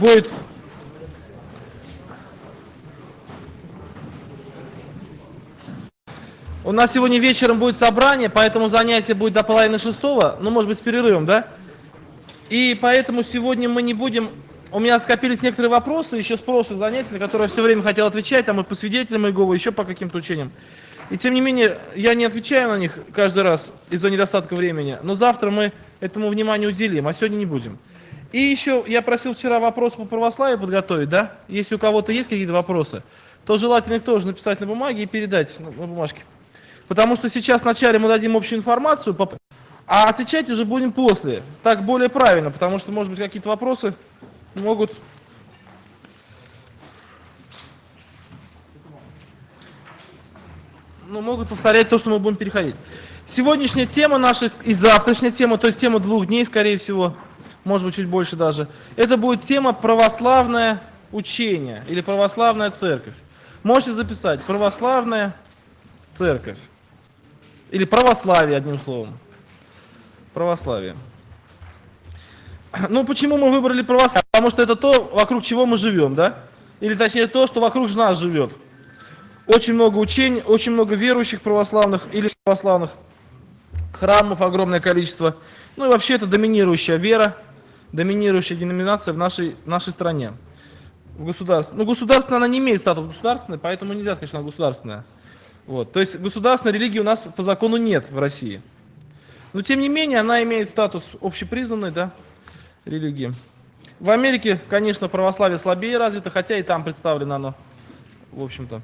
будет... У нас сегодня вечером будет собрание, поэтому занятие будет до 5:30, ну, может быть, с перерывом, да? И поэтому сегодня мы не будем... У меня скопились некоторые вопросы еще с прошлых занятий, на которые я все время хотел отвечать, там и по свидетелям Иеговы, еще по каким-то учениям. И тем не менее, я не отвечаю на них каждый раз из-за недостатка времени, но завтра мы этому внимание уделим, а сегодня не будем. И еще я просил вчера вопросы по православию подготовить, да? Если у кого-то есть какие-то вопросы, то желательно их тоже написать на бумаге и передать на бумажке. Потому что сейчас вначале мы дадим общую информацию, а отвечать уже будем после. Так более правильно, потому что, может быть, какие-то вопросы могут... могут повторять то, что мы будем переходить. Сегодняшняя тема наша и завтрашняя тема, то есть тема 2 дней, скорее всего, может быть, чуть больше даже, это будет тема православное учение или православная церковь. Можете записать православная церковь. Или православие, одним словом. Православие. Ну, почему мы выбрали православие? Потому что это то, вокруг чего мы живем, да? Или точнее то, что вокруг нас живет. Очень много учений, очень много верующих православных или православных. Храмов огромное количество. Ну и вообще это доминирующая вера, доминирующая деноминация в нашей стране. В государстве. Ну, государственная она не имеет статус государственной, поэтому нельзя сказать, что она государственная. Вот. То есть государственной религии у нас по закону нет в России. Но тем не менее она имеет статус общепризнанной, да, религии. В Америке, конечно, православие слабее развито, хотя и там представлено оно, в общем-то.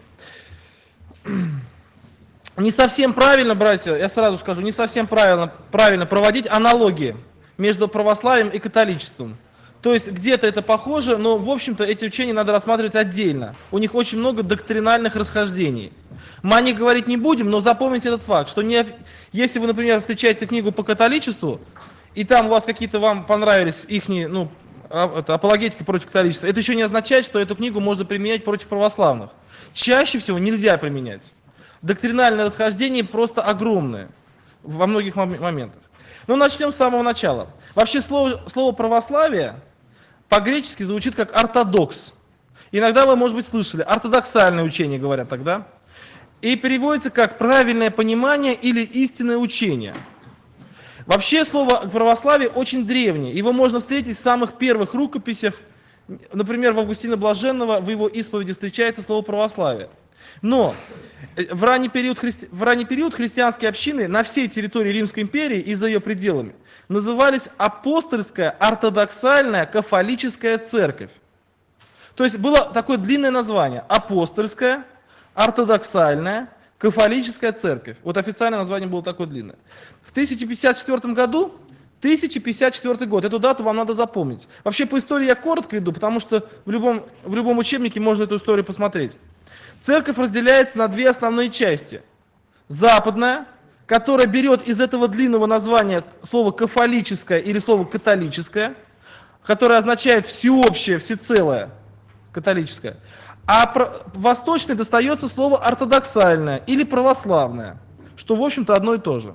Не совсем правильно, братья, я сразу скажу, не совсем правильно проводить аналогии между православием и католичеством. То есть где-то это похоже, но в общем-то эти учения надо рассматривать отдельно. У них очень много доктринальных расхождений. Мы о них говорить не будем, но запомните этот факт, что если вы, например, встречаете книгу по католичеству, и там у вас какие-то вам понравились их апологетики против католичества, это еще не означает, что эту книгу можно применять против православных. Чаще всего нельзя применять. Доктринальное расхождение просто огромное во многих моментах. Но начнем с самого начала. Вообще слово православие по-гречески звучит как ортодокс. Иногда вы, может быть, слышали, ортодоксальное учение говорят тогда. И переводится как правильное понимание или истинное учение. Вообще слово православие очень древнее. Его можно встретить в самых первых рукописях. Например, в Августина Блаженного в его исповеди встречается слово православие. Но в ранний период христианские общины на всей территории Римской империи и за ее пределами назывались апостольская, ортодоксальная, кафолическая церковь. То есть было такое длинное название: апостольская, ортодоксальная, кафолическая церковь. Вот официальное название было такое длинное. В 1054 году, 1054 год, эту дату вам надо запомнить. Вообще по истории я коротко иду, потому что в любом учебнике можно эту историю посмотреть. Церковь разделяется на 2 основные части. Западная, которая берет из этого длинного названия слово кафолическое или слово католическое, которое означает всеобщее, всецелое, католическое. А восточной достается слово ортодоксальное или православное, что в общем-то одно и то же.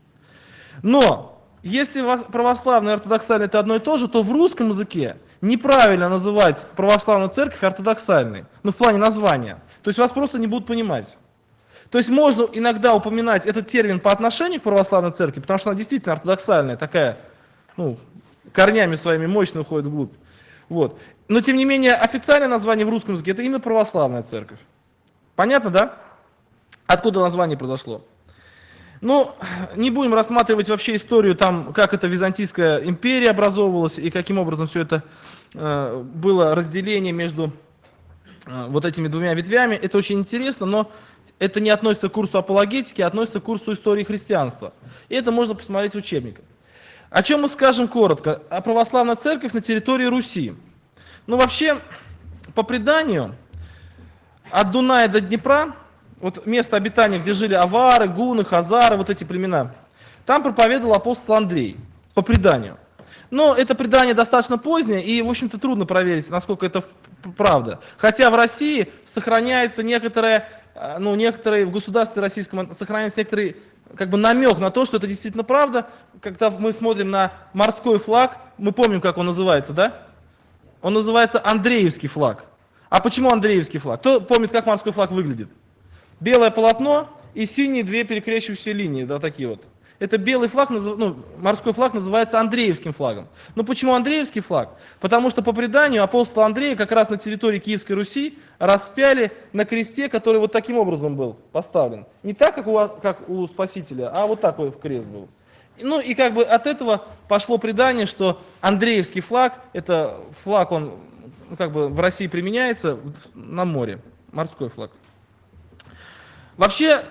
Но если православное и ортодоксальное это одно и то же, то в русском языке неправильно называть православную церковь ортодоксальной, в плане названия. То есть вас просто не будут понимать. То есть можно иногда упоминать этот термин по отношению к православной церкви, потому что она действительно ортодоксальная, такая, корнями своими мощно уходит вглубь. Вот. Но тем не менее официальное название в русском языке это именно православная церковь. Понятно, да? Откуда название произошло? Не будем рассматривать вообще историю, как эта Византийская империя образовывалась и каким образом все это было разделение между вот этими 2 ветвями. Это очень интересно, но это не относится к курсу апологетики, а относится к курсу истории христианства. И это можно посмотреть в учебниках. О чем мы скажем коротко? О православной церкви на территории Руси. Вообще, по преданию, от Дуная до Днепра, вот место обитания, где жили авары, гуны, хазары, вот эти племена, там проповедовал апостол Андрей, по преданию. Но это предание достаточно позднее, и, в общем-то, трудно проверить, насколько это правда. Хотя в России сохраняется некоторые в государстве российском сохраняется некоторый намек на то, что это действительно правда. Когда мы смотрим на морской флаг, мы помним, как он называется, да? Он называется Андреевский флаг. А почему Андреевский флаг? Кто помнит, как морской флаг выглядит? Белое полотно и синие две перекрещивающиеся линии, да, такие вот. Это белый флаг, морской флаг называется Андреевским флагом. Но почему Андреевский флаг? Потому что по преданию апостола Андрея как раз на территории Киевской Руси распяли на кресте, который вот таким образом был поставлен. Не так, как у Спасителя, а вот такой крест был. Ну и как бы от этого пошло предание, что Андреевский флаг, это флаг, он как бы в России применяется на море, морской флаг. Вообще,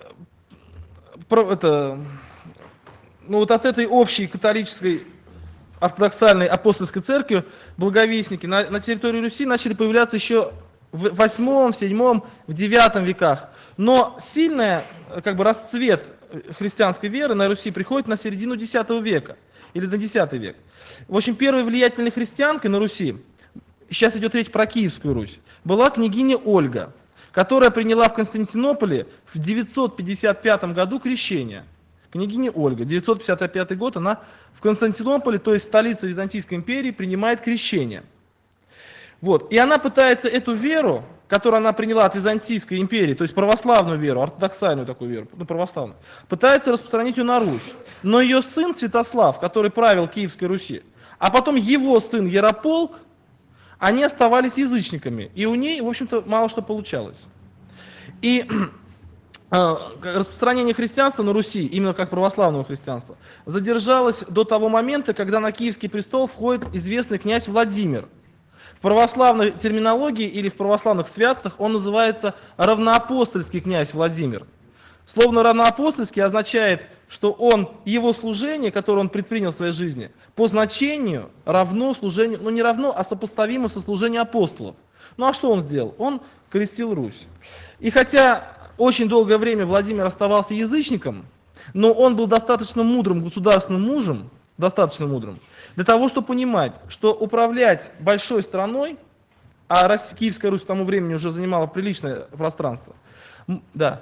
вот от этой общей католической ортодоксальной апостольской церкви благовестники на территории Руси начали появляться еще в 8, 7, в 9 веках. Но сильный как бы расцвет христианской веры на Руси приходит на середину X века или на X век. В общем, первой влиятельной христианкой на Руси, сейчас идет речь про Киевскую Русь, была княгиня Ольга, которая приняла в Константинополе в 955 году крещение. Княгиня Ольга, 955 год, она в Константинополе, то есть столице Византийской империи, принимает крещение. Вот. И она пытается эту веру, которую она приняла от Византийской империи, то есть православную веру, ортодоксальную такую веру, православную, пытается распространить ее на Русь. Но ее сын Святослав, который правил Киевской Руси, а потом его сын Ярополк, они оставались язычниками, и у ней, в общем-то, мало что получалось. И распространение христианства на Руси, именно как православного христианства, задержалось до того момента, когда на Киевский престол входит известный князь Владимир. В православной терминологии или в православных святцах он называется равноапостольский князь Владимир. Словно равноапостольский означает, что его служение, которое он предпринял в своей жизни, по значению равно служению, не равно, а сопоставимо со служением апостолов. Ну а что он сделал? Он крестил Русь. И хотя очень долгое время Владимир оставался язычником, но он был достаточно мудрым государственным мужем, достаточно мудрым, для того, чтобы понимать, что управлять большой страной, а Киевская Русь к тому времени уже занимала приличное пространство, да.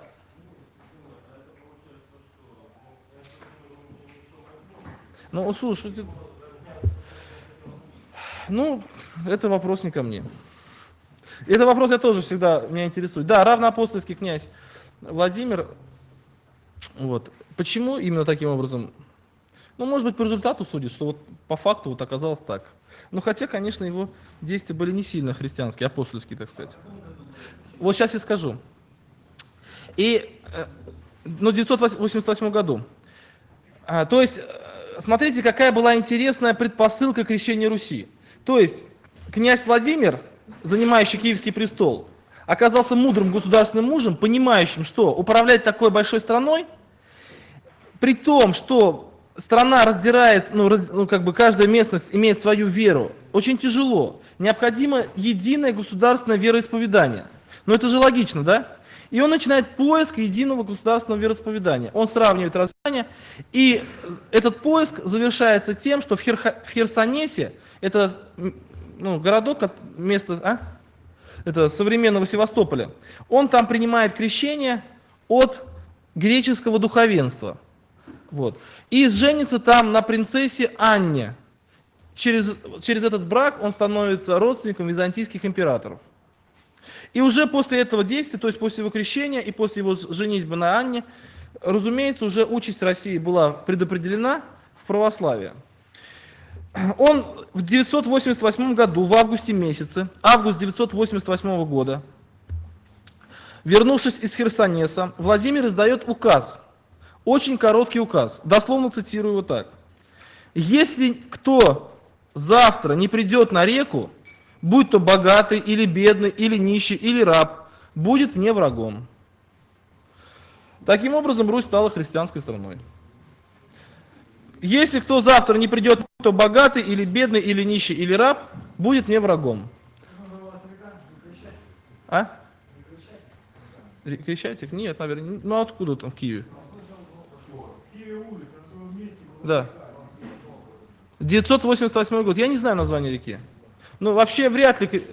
Ну, слушайте, это вопрос не ко мне. Это вопрос я тоже всегда меня интересует. Да, равноапостольский князь Владимир. Вот. Почему именно таким образом? Может быть, по результату судит, что вот по факту вот оказалось так. Хотя, конечно, его действия были не сильно христианские, апостольские, так сказать. Вот сейчас я скажу. И, в 988 году. То есть, смотрите, какая была интересная предпосылка крещения Руси. То есть, князь Владимир, занимающий Киевский престол, оказался мудрым государственным мужем, понимающим, что управлять такой большой страной, при том, что страна раздирает, каждая местность имеет свою веру, очень тяжело. Необходимо единое государственное вероисповедание. Это же логично, да? И он начинает поиск единого государственного вероисповедания. Он сравнивает разные, и этот поиск завершается тем, что в Херсонесе, это городок, место это современного Севастополя, он там принимает крещение от греческого духовенства. Вот. И женится там на принцессе Анне. Через этот брак он становится родственником византийских императоров. И уже после этого действия, то есть после его крещения и после его женитьбы на Анне, разумеется, уже участь России была предопределена в православие. Он в 988 году, в августе месяце, август 988 года, вернувшись из Херсонеса, Владимир издает указ, очень короткий указ, дословно цитирую его так. «Если кто завтра не придет на реку, будь то богатый или бедный, или нищий, или раб, будет мне врагом». Таким образом, Русь стала христианской страной. Если кто завтра не придет, кто богатый, или бедный, или нищий, или раб, будет мне врагом. А? Крещатик? Нет, наверное. Откуда там в Киеве? Да. 988 год. Я не знаю название реки. Вообще вряд ли...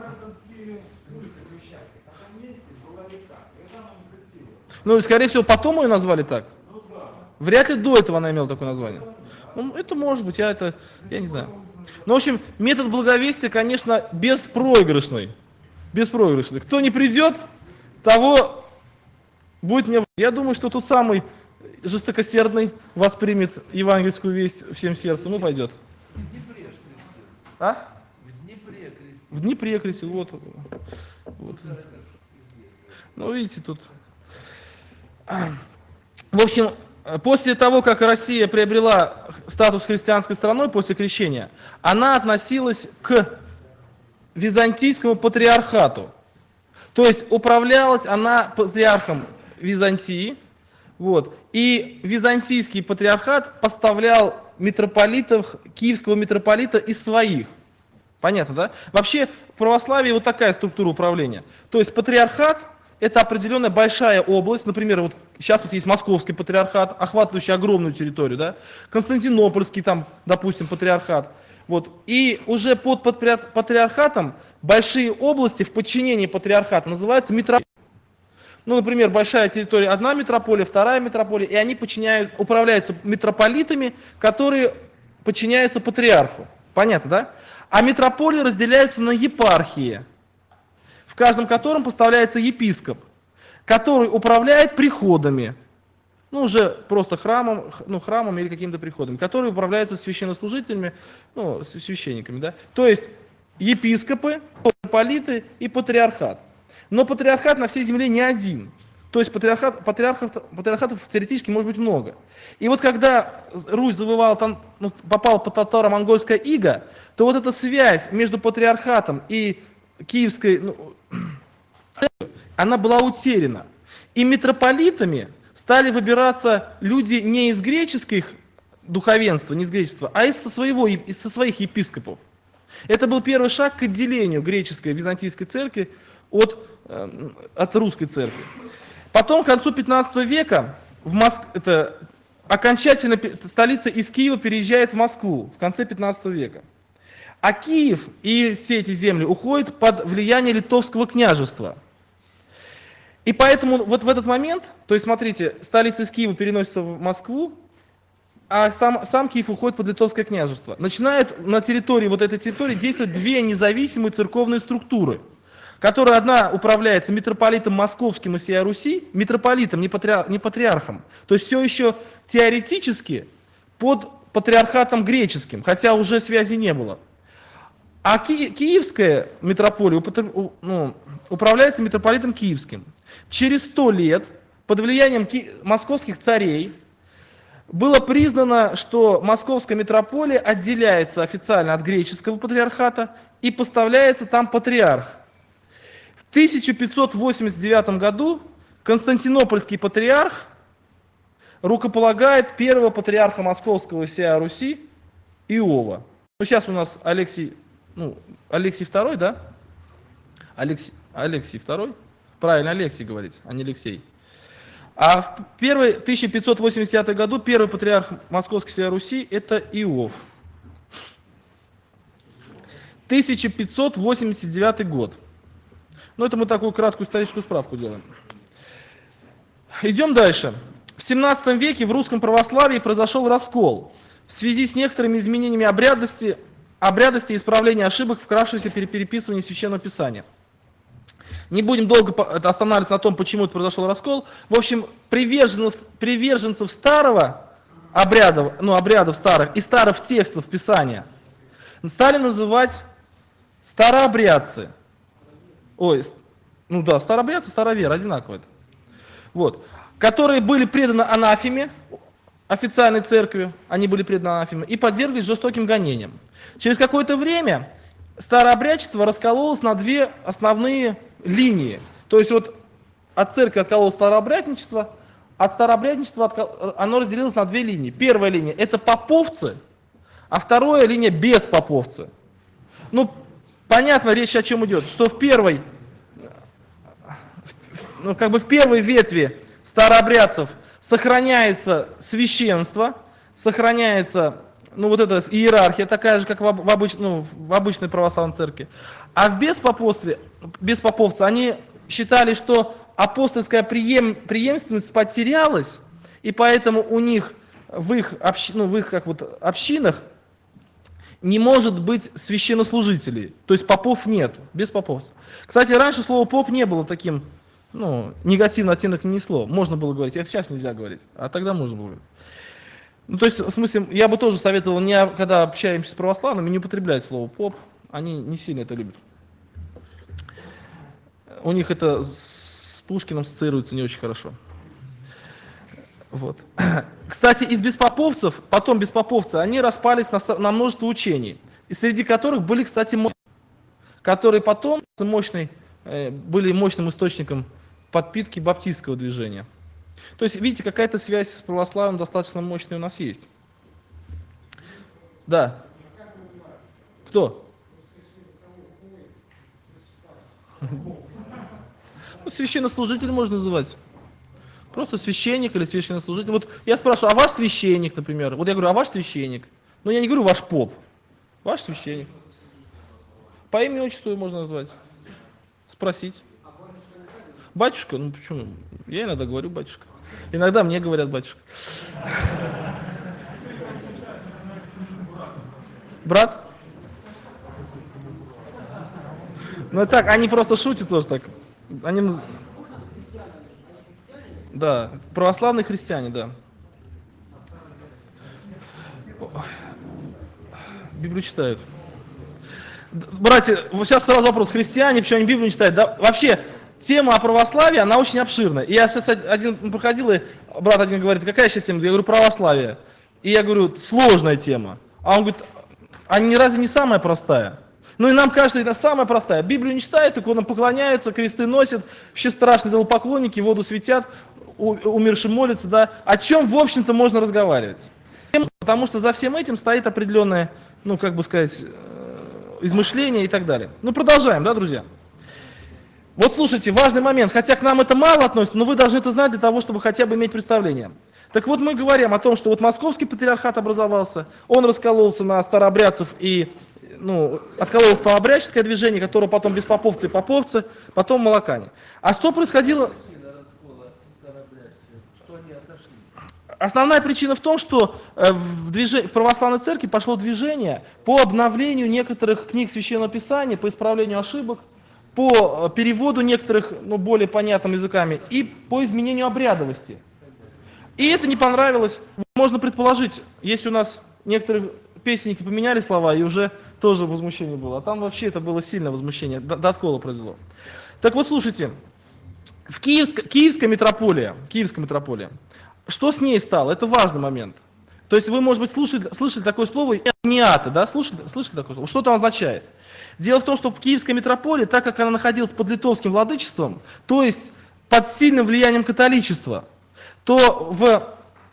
Скорее всего, потом ее назвали так. Вряд ли до этого она имела такое название. Это может быть, я не знаю. Ну, в общем, метод благовестия, конечно, беспроигрышный. Беспроигрышный. Кто не придет, того будет мне... Я думаю, что тот самый жестокосердный воспримет евангельскую весть всем сердцем и пойдет. В Днепре ж крестил. А? В Днепре крестил. В Днепре крестил, вот. Ну, видите, тут... В общем, после того, как Россия приобрела статус христианской страной после крещения, она относилась к византийскому патриархату. То есть управлялась она патриархом Византии, вот, и византийский патриархат поставлял митрополитов, киевского митрополита из своих. Понятно, да? Вообще в православии вот такая структура управления. То есть патриархат — это определенная большая область, например, вот сейчас вот есть московский патриархат, охватывающий огромную территорию, да? Константинопольский там, допустим, патриархат. Вот. И уже под патриархатом большие области в подчинении патриархата называются митрополией. Ну, например, большая территория, одна митрополия, вторая митрополия, и они управляются митрополитами, которые подчиняются патриарху. Понятно, да? А митрополии разделяются на епархии, в каждом котором поставляется епископ, который управляет приходами, ну, уже просто храмом или каким-то приходом, которые управляются священнослужителями, ну, священниками, да? То есть епископы, митрополиты и патриархат. Но патриархат на всей земле не один. То есть патриархатов теоретически может быть много. И вот когда Русь завоевала, попала под татаро-монгольское иго, то вот эта связь между патриархатом и киевской, она была утеряна. И митрополитами стали выбираться люди не из греческих духовенства, не из гречества, а из своих епископов. Это был первый шаг к отделению греческой византийской церкви от русской церкви. Потом, к концу 15 века, окончательно столица из Киева переезжает в Москву в конце 15 века. А Киев и все эти земли уходят под влияние Литовского княжества. И поэтому вот в этот момент, то есть смотрите, столица из Киева переносится в Москву, а сам Киев уходит под Литовское княжество. Начинают на территории вот этой территории действовать две независимые церковные структуры, которая одна управляется митрополитом Московским и всея Руси, митрополитом, не патриархом, то есть все еще теоретически под патриархатом греческим, хотя уже связи не было. А Киевская митрополия управляется митрополитом Киевским. Через 100 лет под влиянием московских царей было признано, что Московская митрополия отделяется официально от греческого патриархата и поставляется там патриарх. В 1589 году Константинопольский патриарх рукополагает первого патриарха Московского и всея Руси Иова. Ну, сейчас у нас Алексий II, да? Алексий II? Правильно, Алексий говорить, а не Алексей. А в 1580 году первый патриарх Московской и всея Руси это Иов. 1589 год. Ну, это мы такую краткую историческую справку делаем. Идем дальше. В 17 веке в русском православии произошел раскол в связи с некоторыми изменениями обрядности и исправления ошибок, вкравшихся при переписывании Священного Писания. Не будем долго останавливаться на том, почему это произошел раскол. В общем, приверженцев старого обрядов старых и старых текстов Писания стали называть старообрядцы. Старообрядцы, старовер, одинаково это. Вот. Которые были преданы анафеме, официальной церкви, они были преданы анафеме, и подверглись жестоким гонениям. Через какое-то время старообрядчество раскололось на две основные линии. То есть вот от церкви откололось старообрядничество, от старообрядничества оно разделилось на две линии. Первая линия — это поповцы, а вторая линия — беспоповцы. Ну, понятно, речь о чем идет, что в первой ветви старообрядцев сохраняется священство, сохраняется эта иерархия, такая же, как в обычной православной церкви. А в беспоповцы, они считали, что апостольская преемственность потерялась, и поэтому у них в их общинах не может быть священнослужителей, то есть попов нет, без поповцев. Кстати, раньше слово поп не было таким, ну, негативный оттенок не несло, можно было говорить, это сейчас нельзя говорить, а тогда можно было говорить. Ну, то есть, в смысле, я бы тоже советовал, когда общаемся с православными, не употреблять слово поп, они не сильно это любят. У них это с Пушкиным ассоциируется не очень хорошо. Вот. Кстати, из беспоповцев, потом беспоповцы, они распались на множество учений, и среди которых были, кстати, которые потом были мощным источником подпитки баптистского движения. То есть, видите, какая-то связь с православием достаточно мощная у нас есть. Да. Кто? Ну, священнослужитель можно называть. Просто священник или священнослужитель. Вот я спрашиваю, а ваш священник, например? Вот я говорю, а ваш священник? Но я не говорю ваш поп. Ваш священник. По имени, отчеству можно назвать. Спросить. Батюшка? Ну почему? Я иногда говорю батюшка. Иногда мне говорят батюшка. Брат? Ну так, они просто шутят тоже так. Они... Да, православные христиане, да. Библию читают. Братья, сейчас сразу вопрос, христиане, почему они Библию не читают? Да, вообще, тема о православии, она очень обширна. И я сейчас проходил, и брат один говорит, какая еще тема? Я говорю, православие. И я говорю, сложная тема. А он говорит, а разве не самая простая? Ну и нам кажется, это самая простая. Библию не читают, иконам поклоняются, кресты носят, вообще страшные идолопоклонники, воду светят, умершим молятся, да. О чем, в общем-то, можно разговаривать? Потому что за всем этим стоит определенное, ну, как бы сказать, измышление и так далее. Ну, продолжаем, да, друзья? Вот слушайте, важный момент, хотя к нам это мало относится, но вы должны это знать для того, чтобы хотя бы иметь представление. Так вот, мы говорим о том, что вот Московский патриархат образовался, он раскололся на старообрядцев и, ну, откололось старообрядческое движение, которое потом беспоповцы и поповцы, потом молокане. А что происходило? Основная причина в том, что в православной церкви пошло движение по обновлению некоторых книг Священного Писания, по исправлению ошибок, по переводу некоторых, ну, более понятными языками и по изменению обрядовости. И это не понравилось. Можно предположить, если у нас некоторые песенники поменяли слова, и уже тоже возмущение было. А там вообще это было сильное возмущение, до откола произвело. Так вот, слушайте, Киевская митрополия, что с ней стало? Это важный момент. То есть вы, может быть, слышали такое слово «униаты», да? Слышали такое слово? Что это означает? Дело в том, что в Киевской митрополии, так как она находилась под литовским владычеством, то есть под сильным влиянием католичества, то в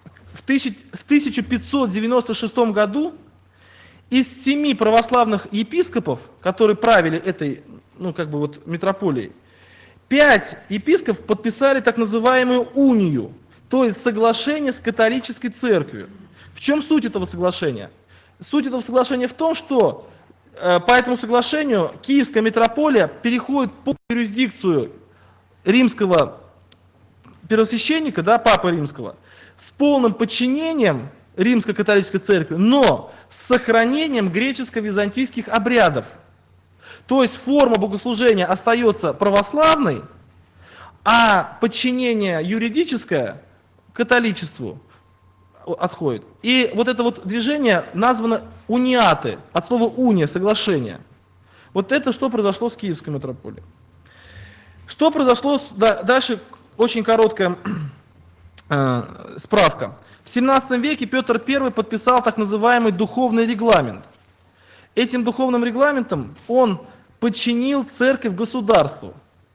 1596 году из 7 православных епископов, которые правили этой, ну, как бы вот митрополией, 5 епископов подписали так называемую унию, то есть соглашение с католической церковью. В чем суть этого соглашения? Суть этого соглашения в том, что по этому соглашению Киевская митрополия переходит под юрисдикцию римского первосвященника, да, Папы Римского, с полным подчинением Римской католической церкви, но с сохранением греческо-византийских обрядов. То есть форма богослужения остается православной, а подчинение юридическое католичеству отходит. И вот это вот движение названо униаты, от слова уния, соглашение. Вот это что произошло с Киевской митрополией. Что произошло дальше, очень короткая справка. В 17 веке Петр I подписал так называемый духовный регламент. Этим духовным регламентом он подчинил церковь государству.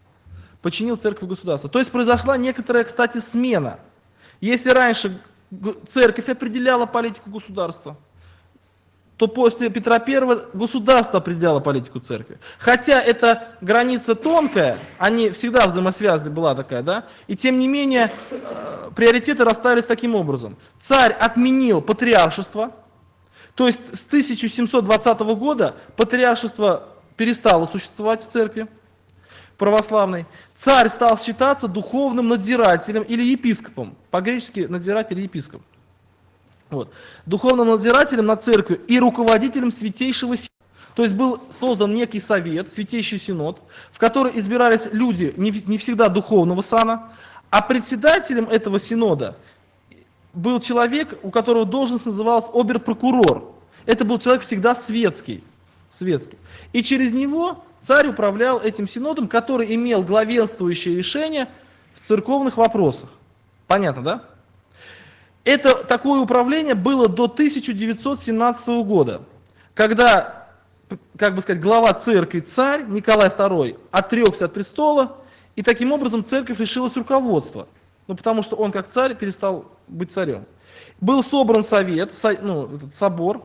То есть произошла некоторая, кстати, смена. Если раньше церковь определяла политику государства, то после Петра I государство определяло политику церкви. Хотя эта граница тонкая, они всегда взаимосвязаны, была такая, да, и тем не менее приоритеты расставились таким образом. Царь отменил патриаршество, то есть с 1720 года патриаршество перестало существовать в церкви православной. Царь стал считаться духовным надзирателем или епископом, по-гречески надзиратель и епископ. Вот. Духовным надзирателем над церковью и руководителем Святейшего Синода. То есть был создан некий совет, Святейший Синод, в который избирались люди не всегда духовного сана, а председателем этого Синода был человек, у которого должность называлась обер-прокурор. Это был человек всегда светский. И через него царь управлял этим Синодом, который имел главенствующее решение в церковных вопросах. Понятно, да? Это такое управление было до 1917 года, когда, как бы сказать, глава церкви, царь Николай II, отрекся от престола, и таким образом церковь лишилась руководства. Ну, потому что он, как царь, перестал быть царем. Был собран совет, этот собор,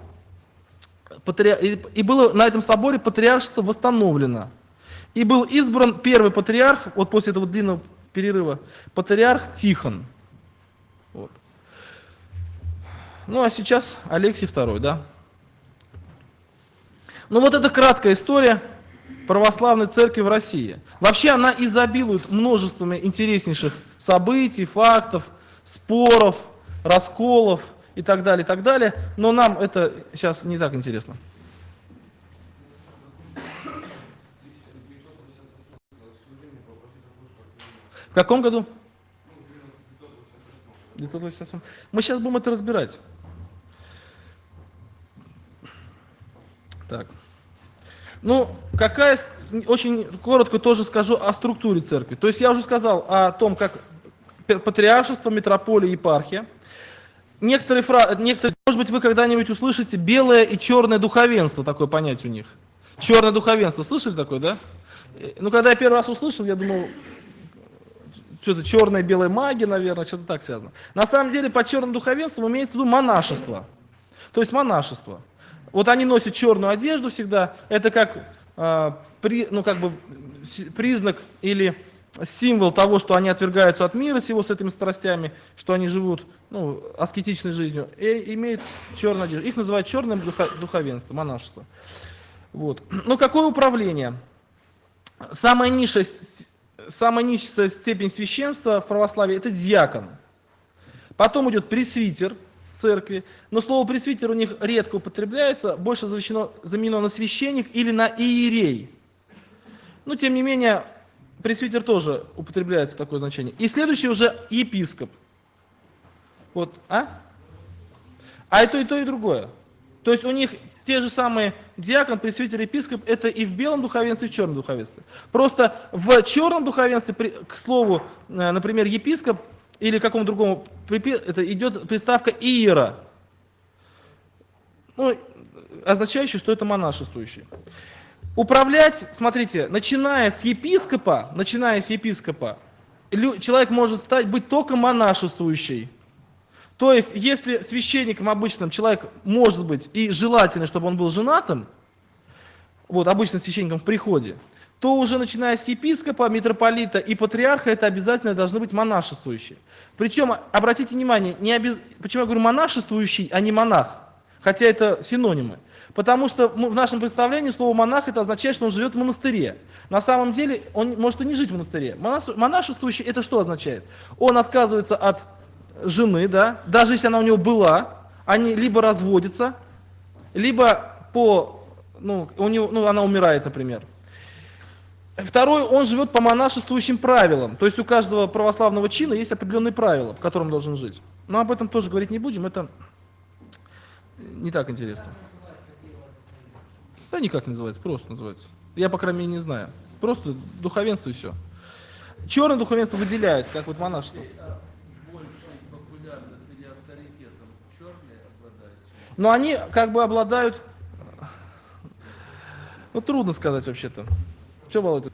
и было на этом соборе патриаршество восстановлено. И был избран первый патриарх, вот после этого длинного перерыва, патриарх Тихон. Вот. Ну, а сейчас Алексий II, да? Ну, вот это краткая история православной церкви в России. Вообще она изобилует множествами интереснейших событий, фактов, споров, расколов и так далее, но нам это сейчас не так интересно. В каком году? 988. Мы сейчас будем это разбирать. Так. Ну, очень коротко тоже скажу о структуре церкви. То есть я уже сказал о том, как патриаршество, митрополия, епархия. Некоторые, может быть, вы когда-нибудь услышите белое и черное духовенство, такое понятие у них. Черное духовенство, слышали такое, да? Ну, когда я первый раз услышал, я думал, что-то черная, белая магия, наверное, что-то так связано. На самом деле, под черным духовенством имеется в виду монашество. То есть монашество. Вот они носят черную одежду всегда, это как, признак или символ того, что они отвергаются от мира сего с этими страстями, что они живут аскетичной жизнью, и имеют черную одежду. Их называют черным духовенство, монашество. Вот. Ну, какое управление? Самая низшая степень священства в православии – это диакон. Потом идет пресвитер церкви, но слово пресвитер у них редко употребляется, больше заменено на священник или на иерей. Но тем не менее, пресвитер тоже употребляется такое значение. И следующий уже епископ. Вот, и то, и другое. То есть у них те же самые диакон, пресвитер, епископ, это и в белом духовенстве, и в черном духовенстве. Просто в черном духовенстве, к слову, например, епископ, или какому другому, это идет приставка иера, означающая, что это монашествующий. Управлять, смотрите, начиная с епископа, человек может быть только монашествующий. То есть, если священником обычным человек может быть, и желательно, чтобы он был женатым, вот обычным священником в приходе, то уже начиная с епископа, митрополита и патриарха, это обязательно должны быть монашествующие. Причем, обратите внимание, почему я говорю монашествующий, а не монах, хотя это синонимы. Потому что в нашем представлении слово монах это означает, что он живет в монастыре. На самом деле он может и не жить в монастыре. Монашествующий это что означает? Он отказывается от жены, да, даже если она у него была, они либо разводятся, либо она умирает, например. Второй, он живет по монашествующим правилам. То есть у каждого православного чина есть определенные правила, по которым он должен жить. Но об этом тоже говорить не будем, это не так интересно. Да никак не называется, просто называется. Я, по крайней мере, не знаю. Просто духовенство и все. Черное духовенство выделяется, как вот монашество. Большая популярность или авторитетом черные обладают? Но они как бы обладают... трудно сказать вообще-то. Что, Володя?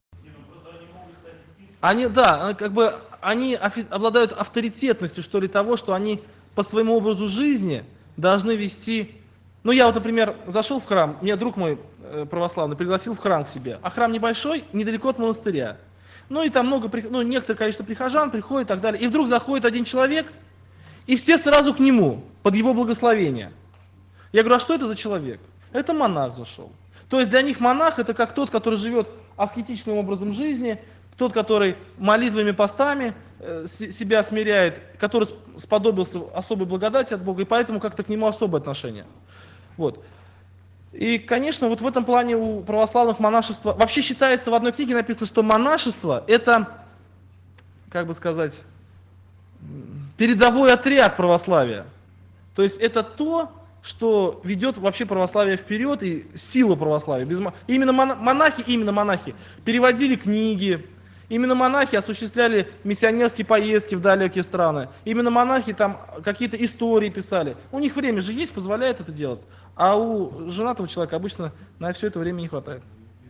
Они обладают авторитетностью, что ли, того, что они по своему образу жизни должны вести... я вот, например, зашел в храм, меня друг мой православный пригласил в храм к себе, а храм небольшой, недалеко от монастыря. И там некоторое количество прихожан приходит и так далее. И вдруг заходит один человек, и все сразу к нему, под его благословение. Я говорю, а что это за человек? Это монах зашел. То есть для них монах это как тот, который живет аскетичным образом жизни, тот, который молитвами, постами себя смиряет, который сподобился особой благодати от Бога, и поэтому как-то к нему особое отношение. Вот. И, конечно, вот в этом плане у православных монашество... Вообще считается, в одной книге написано, что монашество — это, как бы сказать, передовой отряд православия. То есть это то, что ведет вообще православие вперед и сила православия. Именно монахи переводили книги, именно монахи осуществляли миссионерские поездки в далекие страны, именно монахи там какие-то истории писали. У них время же есть, позволяет это делать, а у женатого человека обычно на все это время не хватает.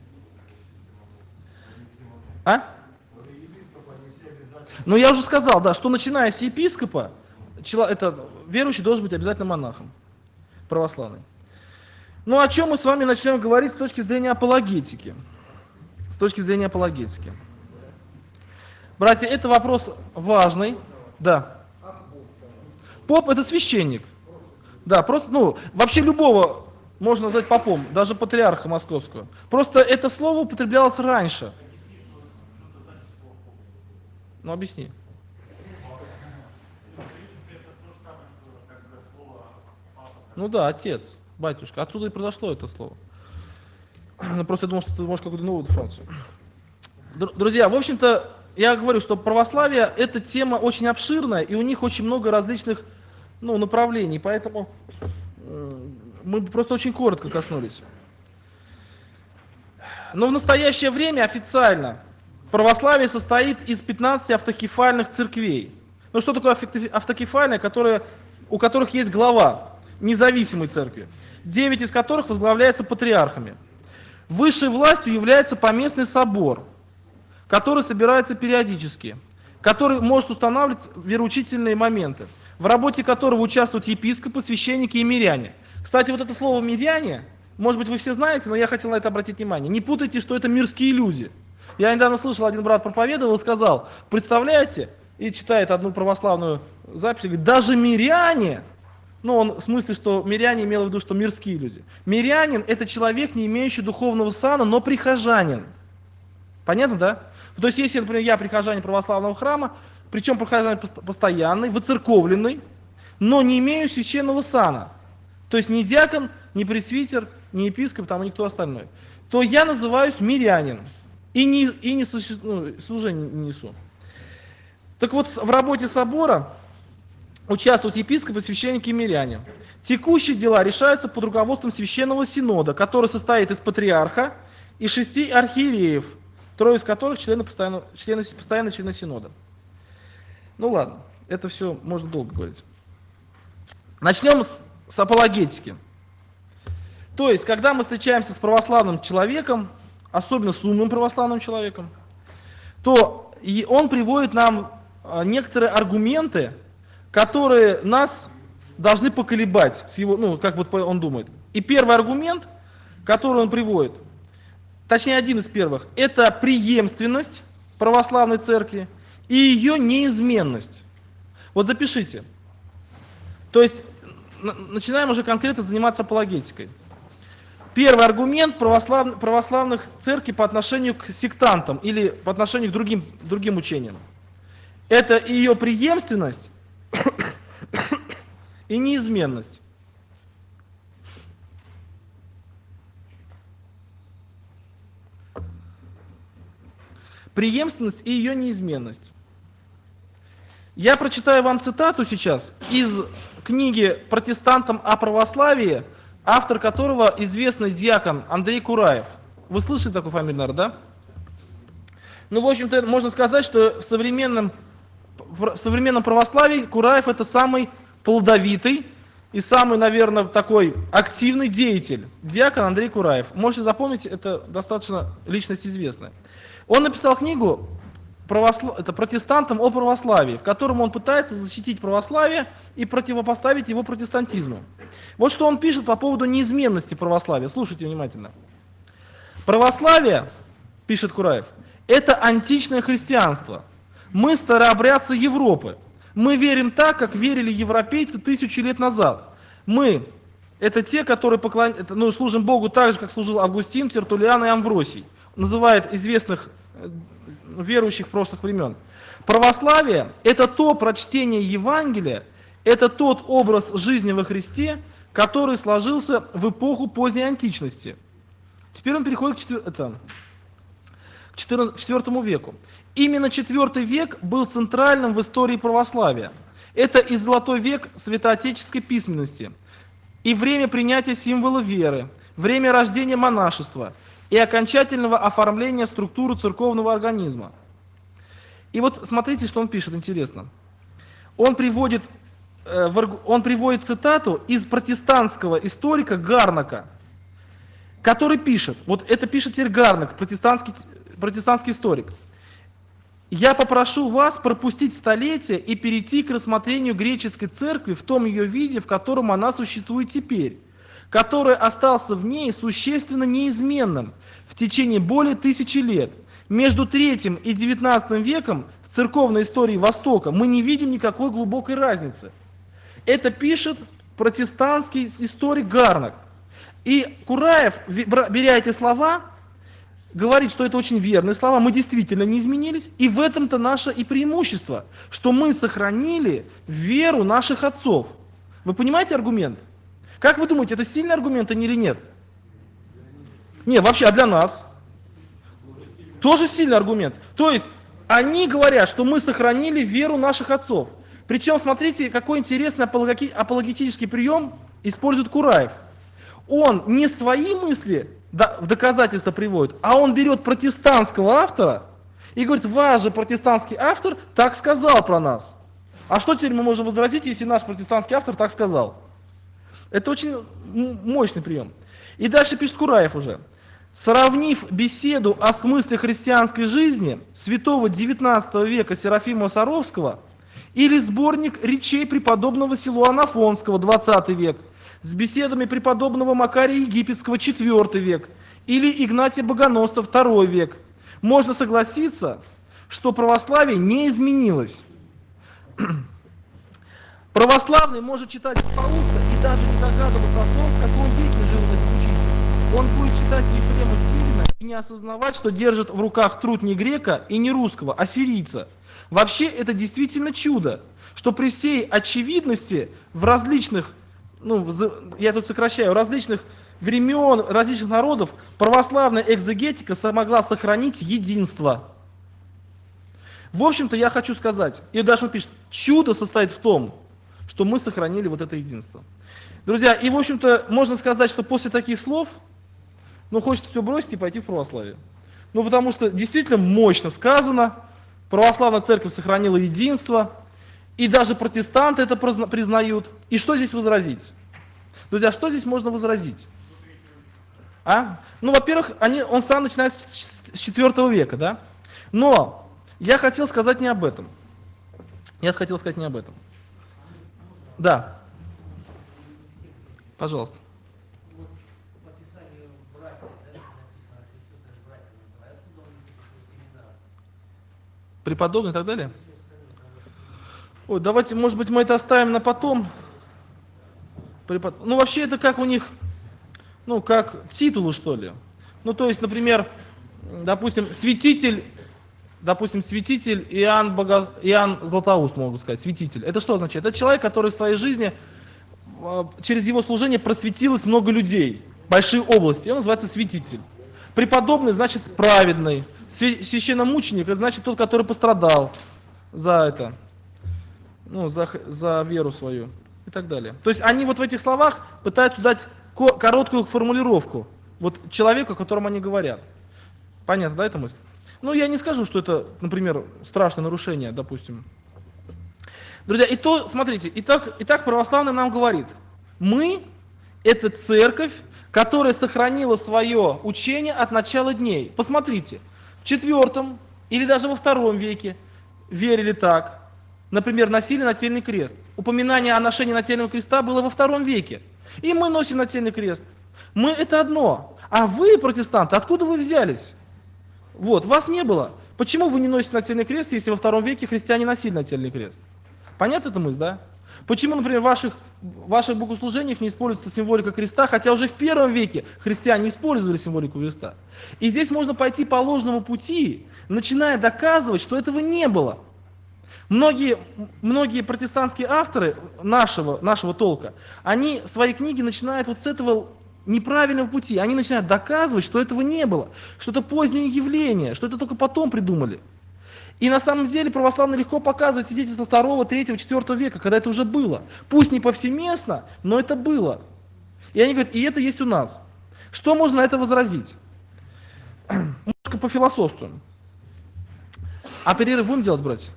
А? Ну я уже сказал, да, что начиная с епископа, верующий должен быть обязательно монахом. Православный. Ну о чем мы с вами начнем говорить с точки зрения апологетики? С точки зрения апологетики. Братья, это вопрос важный. Да. Поп — это священник. Да, просто, вообще любого можно назвать попом, даже патриарха московского. Просто это слово употреблялось раньше. Ну объясни. Ну да, отец, батюшка. Отсюда и произошло это слово. Просто я думал, что ты можешь какую-то новую информацию. Друзья, в общем-то, я говорю, что православие — это тема очень обширная, и у них очень много различных направлений, поэтому мы просто очень коротко коснулись. Но в настоящее время официально православие состоит из 15 автокефальных церквей. Ну что такое автокефальная, у которых есть глава независимой церкви, 9 из которых возглавляются патриархами. Высшей властью является поместный собор, который собирается периодически, который может устанавливать вероучительные моменты, в работе которого участвуют епископы, священники и миряне. Кстати, вот это слово «миряне», может быть, вы все знаете, но я хотел на это обратить внимание. Не путайте, что это мирские люди. Я недавно слышал, один брат проповедовал и сказал, представляете, и читает одну православную запись, говорит, даже миряне, он в смысле, что миряне имел в виду, что мирские люди. Мирянин — это человек, не имеющий духовного сана, но прихожанин. Понятно, да? То есть, если, например, я прихожанин православного храма, причем прихожанин постоянный, выцерковленный, но не имею священного сана, то есть ни диакон, ни пресвитер, ни епископ, там, и никто остальной, то я называюсь мирянин и не служение не несу. Так вот, в работе собора участвуют епископы, священники и миряне. Текущие дела решаются под руководством Священного Синода, который состоит из патриарха и 6 архиереев, 3 из которых постоянные члены Синода. Ну ладно, это все можно долго говорить. Начнем с апологетики. То есть, когда мы встречаемся с православным человеком, особенно с умным православным человеком, то он приводит нам некоторые аргументы, которые нас должны поколебать, с его, как вот он думает. И первый аргумент, который он приводит, точнее один из первых, это преемственность православной церкви и ее неизменность. Вот запишите. То есть начинаем уже конкретно заниматься апологетикой. Первый аргумент православных церквей по отношению к сектантам или по отношению к другим учениям. Это ее преемственность и неизменность. Преемственность и ее неизменность. Я прочитаю вам цитату сейчас из книги «Протестантам о православии», автор которого известный диакон Андрей Кураев. Вы слышали такую фамилию, наверное, да? В общем-то, можно сказать, что в современном православии Кураев — это самый плодовитый и самый, наверное, такой активный деятель. Диакон Андрей Кураев. Можете запомнить, это достаточно личность известная. Он написал книгу это «Протестантам о православии», в котором он пытается защитить православие и противопоставить его протестантизму. Вот что он пишет по поводу неизменности православия. Слушайте внимательно. «Православие, — пишет Кураев, — это античное христианство. Мы старообрядцы Европы. Мы верим так, как верили европейцы 1000 лет назад. Мы — это те, которые служим Богу так же, как служил Августин, Тертуллиан и Амвросий». Называет известных верующих прошлых времен. Православие – это то прочтение Евангелия, это тот образ жизни во Христе, который сложился в эпоху поздней античности. Теперь он переходит к IV веку. Именно IV век был центральным в истории православия. Это и золотой век святоотеческой письменности, и время принятия символа веры, время рождения монашества и окончательного оформления структуры церковного организма. И вот смотрите, что он пишет, интересно. Он приводит цитату из протестантского историка Гарнака, который пишет, вот это пишет теперь Гарнак, протестантский историк. «Я попрошу вас пропустить столетия и перейти к рассмотрению греческой церкви в том ее виде, в котором она существует теперь, который остался в ней существенно неизменным в течение более 1000 лет. Между III и XIX веком в церковной истории Востока мы не видим никакой глубокой разницы». Это пишет протестантский историк Гарнак. И Кураев, беря эти слова, говорит, что это очень верные слова, мы действительно не изменились, и в этом-то наше и преимущество, что мы сохранили веру наших отцов. Вы понимаете аргумент? Как вы думаете, это сильный аргумент или нет? Не, вообще, а для нас? Тоже сильный аргумент. То есть, они говорят, что мы сохранили веру наших отцов. Причем, смотрите, какой интересный апологетический прием использует Кураев. Он не свои мысли в доказательство приводит, а он берет протестантского автора и говорит, ваш же протестантский автор так сказал про нас. А что теперь мы можем возразить, если наш протестантский автор так сказал? Это очень мощный прием. И дальше пишет Кураев уже. Сравнив беседу о смысле христианской жизни святого XIX века Серафима Саровского или сборник речей преподобного Силуана Афонского, 20 век, с беседами преподобного Макария Египетского, 4 век, или Игнатия Богоносца, 2 век, можно согласиться, что православие не изменилось. Православный может читать Фауста и даже не догадываться о том, в каком веке жил этот учитель. Он будет читать Ефрема Сирина и не осознавать, что держит в руках труд не грека и не русского, а сирийца. Вообще это действительно чудо, что при всей очевидности в различных, я тут сокращаю, различных времен, различных народов православная экзегетика смогла сохранить единство. В общем-то, я хочу сказать, и дальше он пишет, чудо состоит в том, что мы сохранили вот это единство. Друзья, и в общем-то, можно сказать, что после таких слов, хочется все бросить и пойти в православие. Потому что действительно мощно сказано, православная церковь сохранила единство, и даже протестанты это признают. И что здесь возразить? Друзья, что здесь можно возразить? Во-первых, он сам начинает с 4 века, да? Но я хотел сказать не об этом. Да. Пожалуйста. Вот в описании братья, написано, Христос даже братья называют, откуда он эти имена? Преподобный и так далее? Ой, давайте, может быть, мы это оставим на потом. Вообще это как у них, как титулы, что ли. То есть, например, допустим, святитель Иоанн Златоуст, могу сказать, святитель. Это что означает? Это человек, который в своей жизни, через его служение просветилось много людей, большие области, он называется святитель. Преподобный значит праведный, священномученик, это значит тот, который пострадал за это, за веру свою и так далее. То есть они вот в этих словах пытаются дать короткую формулировку человеку, о котором они говорят. Понятно, да, эта мысль? Я не скажу, что это, например, страшное нарушение, допустим. Друзья, смотрите, итак православный нам говорит, мы – это церковь, которая сохранила свое учение от начала дней. Посмотрите, в IV или даже во II веке верили так. Например, носили нательный крест. Упоминание о ношении нательного креста было во II веке. И мы носим нательный крест. Мы – это одно. А вы, протестанты, откуда вы взялись? Вас не было. Почему вы не носите нательный крест, если во II веке христиане носили нательный крест? Понятно эта мысль, да? Почему, например, в ваших в ваших богослужениях не используется символика креста, хотя уже в первом веке христиане использовали символику креста. И здесь можно пойти по ложному пути, начиная доказывать, что этого не было. Многие протестантские авторы нашего толка, они свои книги начинают вот с этого неправильного пути. Они начинают доказывать, что этого не было, что это позднее явление, что это только потом придумали. И на самом деле православные легко показывают свидетельства 2, 3, 4 века, когда это уже было. Пусть не повсеместно, но это было. И они говорят, и это есть у нас. Что можно на это возразить? Немножко пофилософствуем. А перерыв будем делать, братья?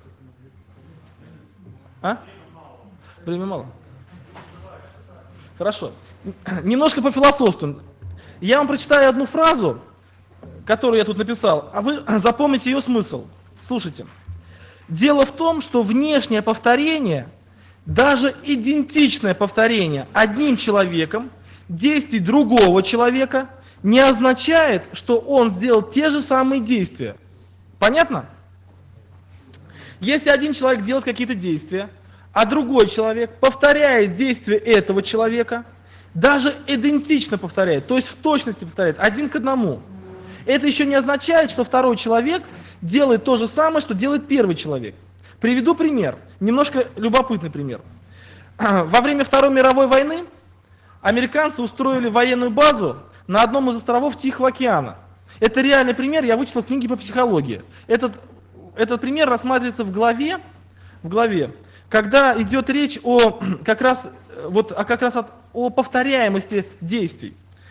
А? Времени мало. Хорошо. Немножко пофилософствуем. Я вам прочитаю одну фразу, которую я тут написал, а вы запомните ее смысл. Слушайте. Дело в том, что внешнее повторение, даже идентичное повторение одним человеком действий другого человека не означает, что он сделал те же самые действия. Понятно? Если один человек делает какие-то действия, а другой человек повторяет действия этого человека, даже идентично повторяет, то есть в точности повторяет, 1 к 1. Это еще не означает, что второй человек делает то же самое, что делает первый человек. Приведу пример, немножко любопытный пример. Во время Второй мировой войны американцы устроили военную базу на одном из островов Тихого океана. Это реальный пример, я вычитал в книге по психологии. Этот пример рассматривается в главе, когда идет речь о повторяемости действий.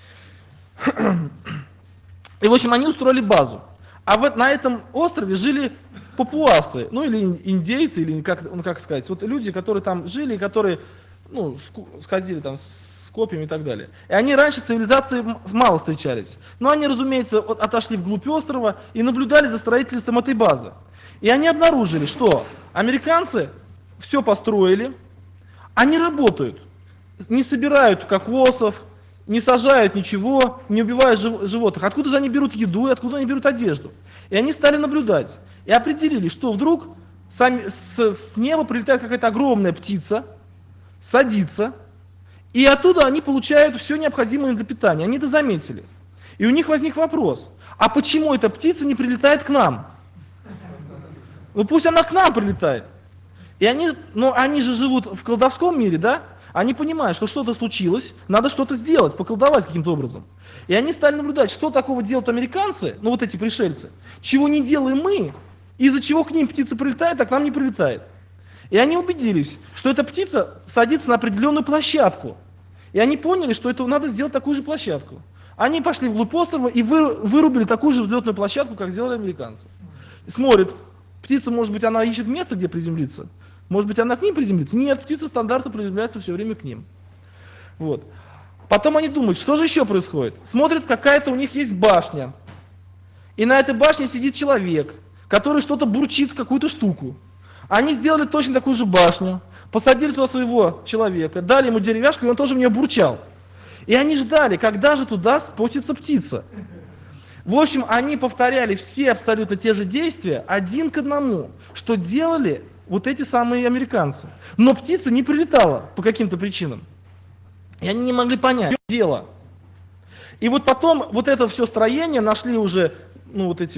И, в общем, они устроили базу. А на этом острове жили папуасы, ну или индейцы, или как сказать, вот люди, которые там жили, которые сходили там с копьями и так далее. И они раньше цивилизации мало встречались. Но они, разумеется, отошли вглубь острова и наблюдали за строительством этой базы. И они обнаружили, что американцы все построили, они работают, не собирают кокосов, не сажают ничего, не убивают животных. Откуда же они берут еду и откуда они берут одежду? И они стали наблюдать и определили, что вдруг с неба прилетает какая-то огромная птица, садится, и оттуда они получают все необходимое для питания. Они это заметили. И у них возник вопрос, а почему эта птица не прилетает к нам? Ну пусть она к нам прилетает. Но они же живут в колдовском мире, да? Они понимают, что что-то случилось, надо что-то сделать, поколдовать каким-то образом. И они стали наблюдать, что такого делают американцы, вот эти пришельцы, чего не делаем мы, из-за чего к ним птица прилетает, а к нам не прилетает. И они убедились, что эта птица садится на определенную площадку. И они поняли, что это надо сделать такую же площадку. Они пошли вглубь острова и вырубили такую же взлетную площадку, как сделали американцы. И смотрят, птица, может быть, она ищет место, где приземлиться. Может быть, она к ним приземлится? Нет, птица стандартно приземляется все время к ним. Вот. Потом они думают, что же еще происходит? Смотрят, какая-то у них есть башня. И на этой башне сидит человек, который что-то бурчит, какую-то штуку. Они сделали точно такую же башню, посадили туда своего человека, дали ему деревяшку, и он тоже в нее бурчал. И они ждали, когда же туда спустится птица. В общем, они повторяли все абсолютно те же действия 1 к 1, что делали вот эти самые американцы. Но птица не прилетала по каким-то причинам. И они не могли понять, в чем дело. И вот потом вот это все строение нашли уже, эти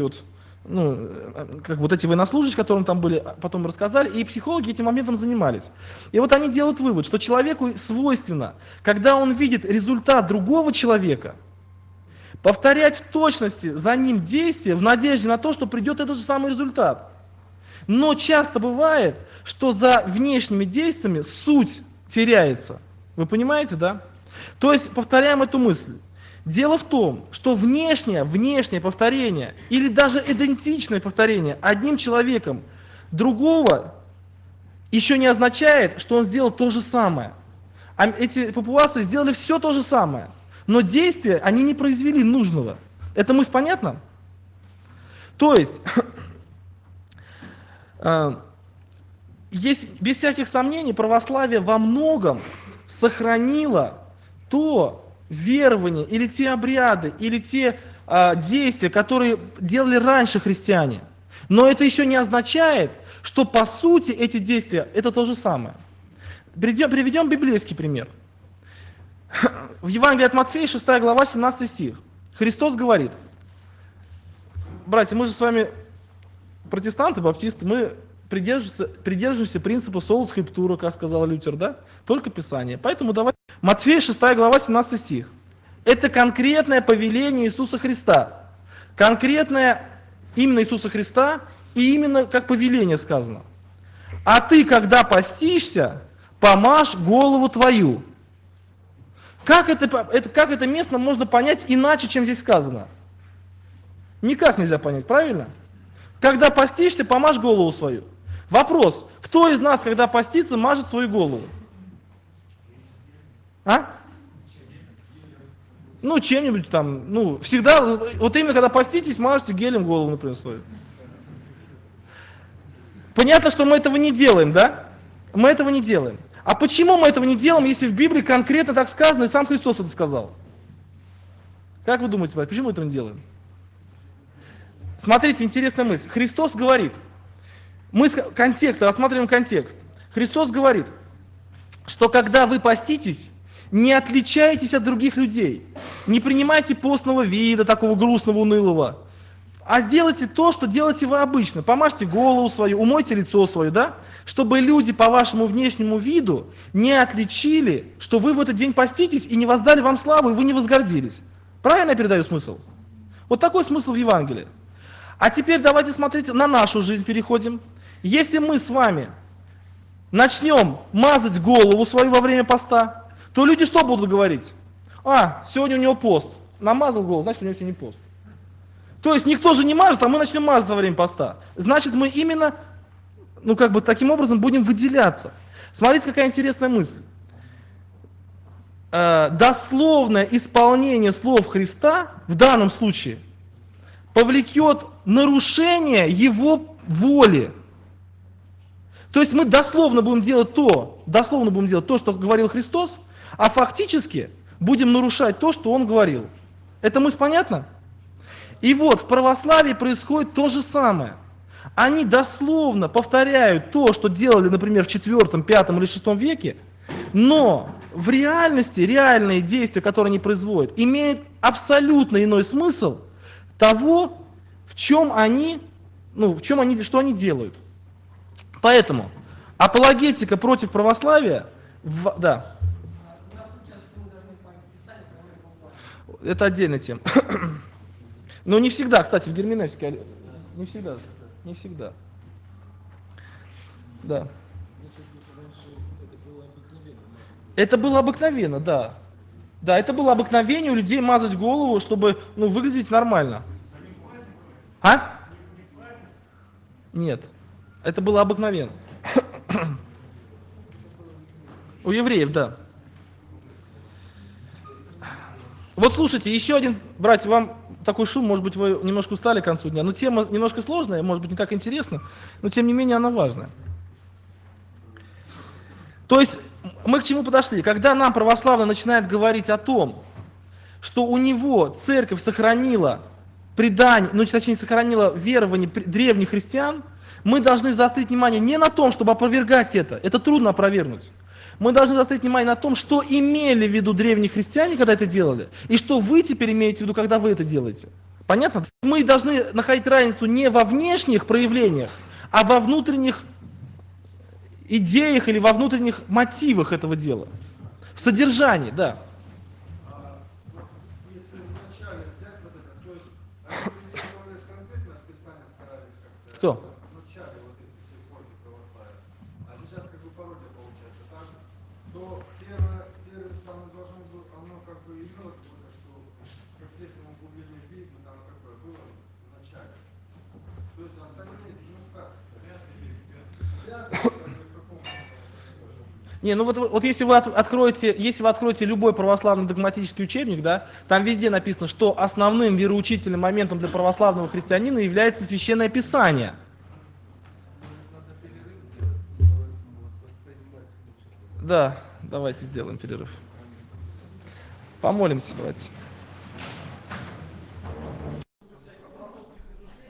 военнослужащие, которые там были, потом рассказали, и психологи этим моментом занимались. И вот они делают вывод, что человеку свойственно, когда он видит результат другого человека, повторять в точности за ним действия в надежде на то, что придет этот же самый результат. Но часто бывает, что за внешними действиями суть теряется. Вы понимаете, да? То есть, повторяем эту мысль. Дело в том, что внешнее повторение или даже идентичное повторение одним человеком другого еще не означает, что он сделал то же самое. А эти папуасы сделали все то же самое, но действия они не произвели нужного. Это мысль понятна? То есть, без всяких сомнений, православие во многом сохранило то верование, или те обряды, или те действия, которые делали раньше христиане. Но это еще не означает, что по сути эти действия это то же самое. Приведем библейский пример. В Евангелии от Матфея, 6 глава, 17 стих. Христос говорит: братья, мы же с вами протестанты, баптисты, мы придерживаемся принципа солус скриптура, как сказал Лютер, да? Только Писание. Поэтому давайте. Матфея, 6 глава, 17 стих. Это конкретное повеление Иисуса Христа. Конкретное именно Иисуса Христа и именно как повеление сказано. А ты, когда постишься, помажь голову твою. Как это место можно понять иначе, чем здесь сказано? Никак нельзя понять, правильно? Когда постишься, помажь голову свою. Вопрос: кто из нас, когда постится, мажет свою голову? А? Ну, чем-нибудь там, ну, всегда, вот именно когда поститесь, мажете гелем голову, например, свою. Понятно, что мы этого не делаем, да? Мы этого не делаем. А почему мы этого не делаем, если в Библии конкретно так сказано, и сам Христос это сказал? Как вы думаете, почему мы этого не делаем? Смотрите, интересная мысль. Христос говорит, мы рассматриваем контекст. Христос говорит, что когда вы поститесь, не отличайтесь от других людей. Не принимайте постного вида, такого грустного, унылого. А сделайте то, что делаете вы обычно. Помажьте голову свою, умойте лицо свое, да? Чтобы люди по вашему внешнему виду не отличили, что вы в этот день поститесь и не воздали вам славу, и вы не возгордились. Правильно я передаю смысл? Вот такой смысл в Евангелии. А теперь давайте смотреть на нашу жизнь, переходим. Если мы с вами начнем мазать голову свою во время поста, то люди что будут говорить? А, сегодня у него пост. Намазал голову, значит, у него сегодня пост. То есть никто же не мажет, а мы начнем мазать во время поста. Значит, мы именно, таким образом будем выделяться. Смотрите, какая интересная мысль. Дословное исполнение слов Христа в данном случае повлекет нарушение Его воли. То есть мы дословно будем делать то, что говорил Христос, а фактически будем нарушать то, что Он говорил. Это мысль понятна? И вот в православии происходит то же самое. Они дословно повторяют то, что делали, например, в IV, V или VI веке, но в реальности, реальные действия, которые они производят, имеют абсолютно иной смысл того, что они делают. Поэтому апологетика против православия, да, это отдельная тема. Но не всегда, кстати, в герменевтике, не всегда. Да. Это было обыкновенно, да. Да, это было обыкновение у людей мазать голову, чтобы, выглядеть нормально. А? Нет. Это было обыкновенно. У евреев, да. Вот слушайте, еще один, братья, вам такой шум, может быть, вы немножко устали к концу дня, но тема немножко сложная, может быть, не так интересна, но тем не менее она важная. То есть мы к чему подошли? Когда нам православный начинает говорить о том, что у него церковь сохранила предание, сохранила верование древних христиан, мы должны заострить внимание не на том, чтобы опровергать это трудно опровергнуть. Мы должны заострить внимание на том, что имели в виду древние христиане, когда это делали, и что вы теперь имеете в виду, когда вы это делаете. Понятно? Мы должны находить разницу не во внешних проявлениях, а во внутренних идеях или во внутренних мотивах этого дела. В содержании, да. Если вначале взять вот это, то есть они придерживались конкретно от Писания, старались как-то. Кто? Вначале вот эти все формы православия. А сейчас как бы пародия получается. Так, то первый стан должен был, оно как бы имело какое-то, что последствием углубления в Библию, там как бы было в начале. То есть остальные, как? Не, вот если вы откроете любой православный догматический учебник, да, там везде написано, что основным вероучительным моментом для православного христианина является Священное Писание. Да, давайте сделаем перерыв. Помолимся, братья.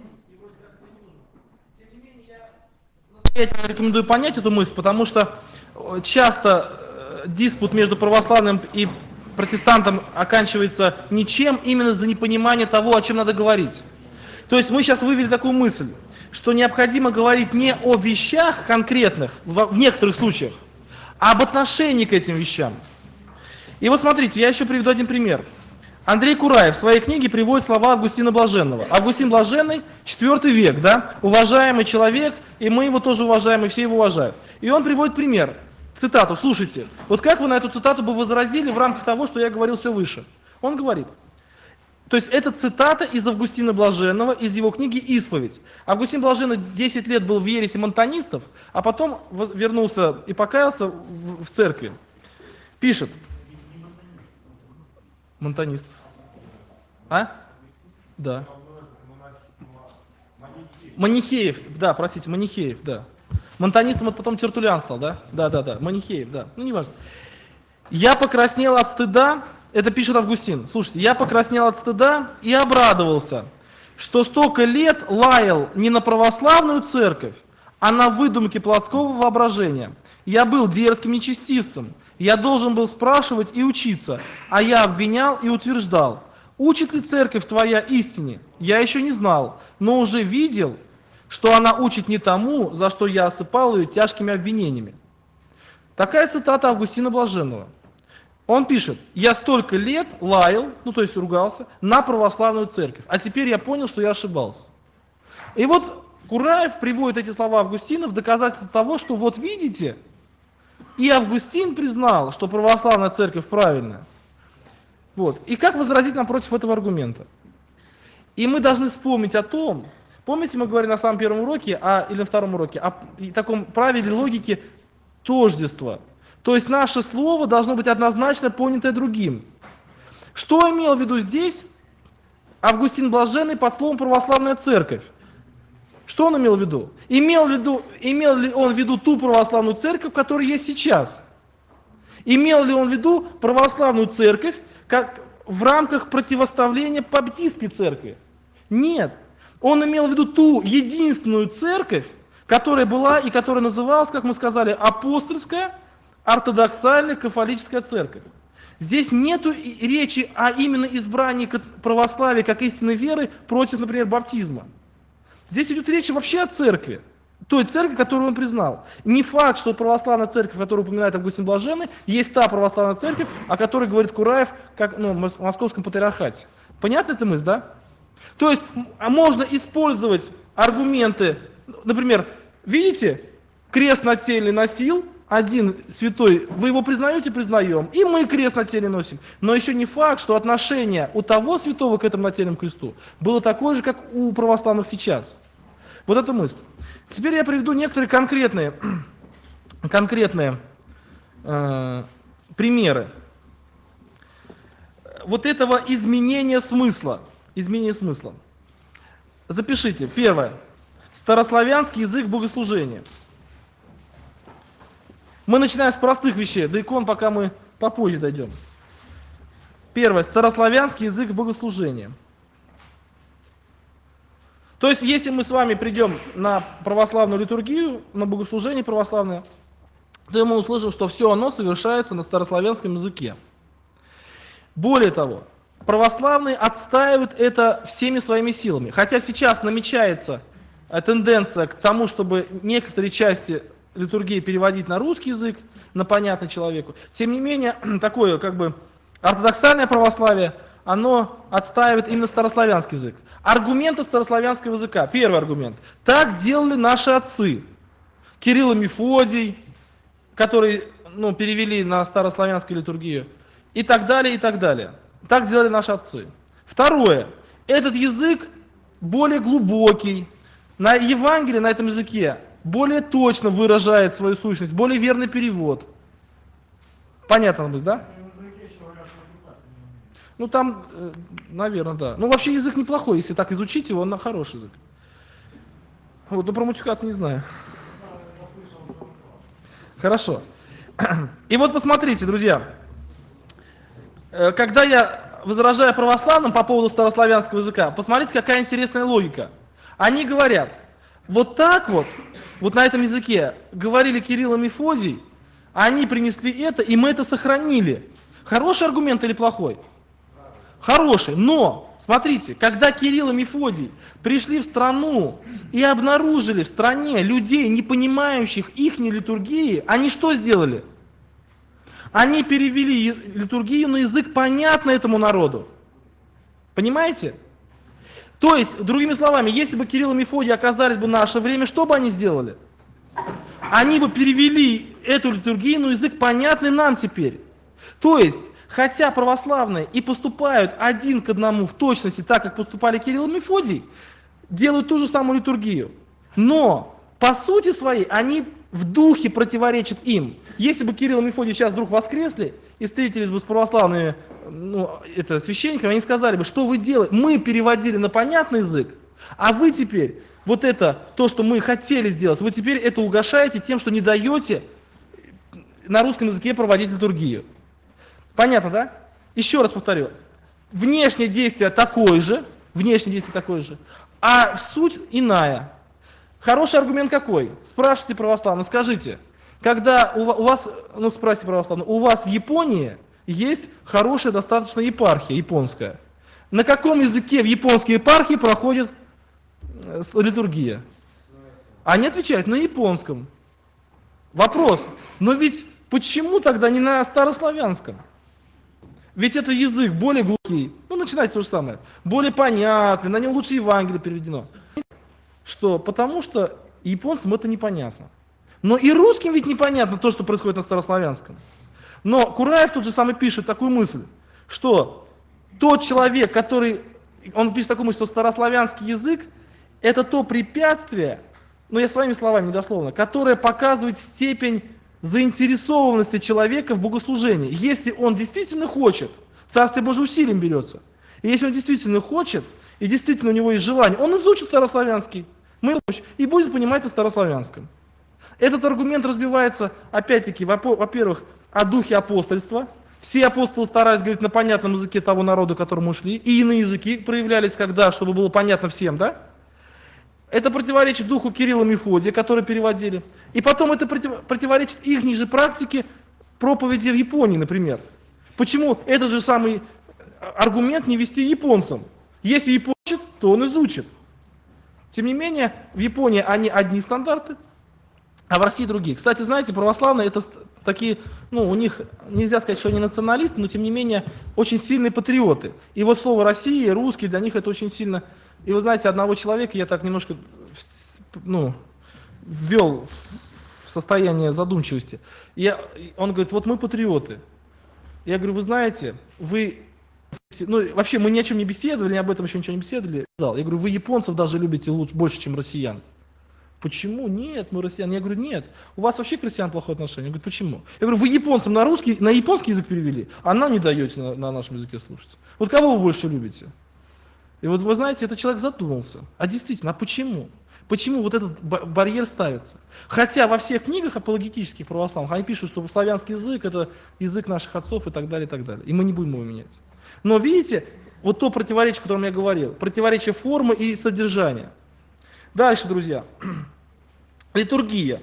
Я рекомендую понять эту мысль, потому что часто диспут между православным и протестантом оканчивается ничем, именно за непонимание того, о чем надо говорить. То есть мы сейчас вывели такую мысль, что необходимо говорить не о вещах конкретных, в некоторых случаях, а об отношении к этим вещам. И вот смотрите, я еще приведу один пример. Андрей Кураев в своей книге приводит слова Августина Блаженного. Августин Блаженный, 4 век, да, уважаемый человек, и мы его тоже уважаем, и все его уважают. И он приводит пример, цитату, слушайте, вот как вы на эту цитату бы возразили в рамках того, что я говорил все выше? Он говорит, то есть это цитата из Августина Блаженного, из его книги «Исповедь». Августин Блаженный 10 лет был в ересе монтанистов, а потом вернулся и покаялся в церкви. Пишет. Монтанистов. А? Да. Манихеев, да, простите, Манихеев, да. Монтанистом это потом Тертуллиан стал, да? Да, Манихеев, да. Ну, неважно. Я покраснел от стыда, это пишет Августин, слушайте, я покраснел от стыда и обрадовался, что столько лет лаял не на православную церковь, а на выдумки плотского воображения. Я был дерзким нечестивцем, я должен был спрашивать и учиться, а я обвинял и утверждал. Учит ли церковь твоя истине? Я еще не знал, но уже видел, что она учит не тому, за что я осыпал ее тяжкими обвинениями. Такая цитата Августина Блаженного. Он пишет, я столько лет лаял, ну то есть ругался, на православную церковь, а теперь я понял, что я ошибался. И вот Кураев приводит эти слова Августина в доказательство того, что вот видите, и Августин признал, что православная церковь правильная. Вот. И как возразить нам против этого аргумента? И мы должны вспомнить о том, помните, мы говорили на самом первом уроке, или на втором уроке, о таком правиле логики тождества. То есть наше слово должно быть однозначно понятое другим. Что имел в виду здесь Августин Блаженный под словом православная церковь? Что он имел в виду? Имел ли он в виду ту православную церковь, которая есть сейчас? Имел ли он в виду православную церковь как в рамках противоставления баптистской церкви? Нет. Он имел в виду ту единственную церковь, которая была и которая называлась, как мы сказали, апостольская, ортодоксальная, кафолическая церковь. Здесь нет речи о именно избрании православия как истинной веры против, например, баптизма. Здесь идет речь вообще о церкви, той церкви, которую он признал. Не факт, что православная церковь, которую упоминает Августин Блаженный, есть та православная церковь, о которой говорит Кураев как, в Московском патриархате. Понятна эта мысль, да? То есть можно использовать аргументы, например, видите, крест на теле носил один святой, вы его признаете? Признаем. И мы крест на теле носим. Но еще не факт, что отношение у того святого к этому нательному кресту было такое же, как у православных сейчас. Вот эта мысль. Теперь я приведу некоторые конкретные примеры вот этого изменения смысла. Запишите. Первое. Старославянский язык богослужения. Мы начинаем с простых вещей, до икон пока мы попозже дойдем. Первое. Старославянский язык богослужения. То есть, если мы с вами придем на православную литургию, на богослужение православное, то мы услышим, что все оно совершается на старославянском языке. Более того, православные отстаивают это всеми своими силами. Хотя сейчас намечается тенденция к тому, чтобы некоторые части литургии переводить на русский язык, на понятный человеку. Тем не менее, такое как бы ортодоксальное православие, оно отстаивает именно старославянский язык. Аргументы старославянского языка. Первый аргумент. Так делали наши отцы. Кирилл и Мефодий, которые перевели на старославянскую литургию. И так далее, и так далее. Так делали наши отцы. Второе. Этот язык более глубокий. На Евангелии, на этом языке, более точно выражает свою сущность, более верный перевод. Понятно, да? Ну там, наверное, да. Ну вообще язык неплохой, если так изучить его, он хороший язык. Вот, но про матюкаться не знаю. Хорошо. И вот посмотрите, друзья, когда я возражаю православным по поводу старославянского языка, посмотрите, какая интересная логика. Они говорят, вот так вот на этом языке говорили Кирилл и Мефодий, Они принесли это, и мы это сохранили. Хороший аргумент или плохой? Хороший. Но, смотрите, когда Кирилл и Мефодий пришли в страну и обнаружили в стране людей, не понимающих ихней литургии, они что сделали? Они перевели литургию на язык, понятный этому народу. Понимаете? То есть, другими словами, если бы Кирилл и Мефодий оказались бы в наше время, что бы они сделали? Они бы перевели эту литургию на язык, понятный нам теперь. То есть, хотя православные и поступают один к одному в точности так, как поступали Кирилл и Мефодий, делают ту же самую литургию. Но, по сути своей, они в духе противоречат им. Если бы Кирилл и Мефодий сейчас вдруг воскресли и встретились бы с православными священниками, они сказали бы, что вы делаете? Мы переводили на понятный язык, а вы теперь, вот это, то, что мы хотели сделать, вы теперь это угошаете тем, что не даете на русском языке проводить литургию. Понятно, да? Еще раз повторю. Внешнее действие такое же, а суть иная. Хороший аргумент какой? Спрашивайте православно, скажите, когда у вас, спросите православно, у вас в Японии есть хорошая достаточно епархия японская. На каком языке в японской епархии проходит литургия? Они отвечают на японском. Вопрос, но ведь почему тогда не на старославянском? Ведь это язык более глубокий, начинайте то же самое, более понятный, на нем лучше Евангелие переведено. Что? Потому что японцам это непонятно. Но и русским ведь непонятно то, что происходит на старославянском. Но Кураев тот же самый пишет такую мысль, что тот человек, он пишет такую мысль, что старославянский язык это то препятствие, я своими словами недословно, которое показывает степень заинтересованности человека в богослужении. Если он действительно хочет, Царствие Божие усилием берется, и если он действительно хочет, и действительно у него есть желание, он изучит старославянский, и будет понимать на старославянском. Этот аргумент разбивается, опять-таки, во-первых, о духе апостольства. Все апостолы старались говорить на понятном языке того народа, к которому ушли, и иные языки проявлялись, чтобы было понятно всем, да? Это противоречит духу Кирилла и Мефодия, которые переводили. И потом это противоречит их же практике проповеди в Японии, например. Почему этот же самый аргумент не вести японцам? Если японец учит, то он изучит. Тем не менее, в Японии они одни стандарты, а в России другие. Кстати, знаете, православные это такие, у них нельзя сказать, что они националисты, но тем не менее очень сильные патриоты. И вот слово «Россия», «русский» для них это очень сильно. И вы знаете, одного человека я так немножко ввел в состояние задумчивости. Он говорит, вот мы патриоты. Я говорю, вы знаете, вообще мы ни о чем не беседовали, об этом еще ничего не беседовали. Я говорю, вы японцев даже любите больше, чем россиян. Почему? Нет, мы россияне. Я говорю, нет, у вас вообще к россиянам плохое отношение. Я говорю, почему? Я говорю, вы японцам на японский язык перевели, а нам не даете на нашем языке слушать. Вот кого вы больше любите? И вот вы знаете, этот человек задумался. А действительно, почему? Почему вот этот барьер ставится? Хотя во всех книгах апологетических православных они пишут, что славянский язык это язык наших отцов и так далее, и так далее. И мы не будем его менять. Но видите, вот то противоречие, о котором я говорил, противоречие формы и содержания. Дальше, друзья. Литургия.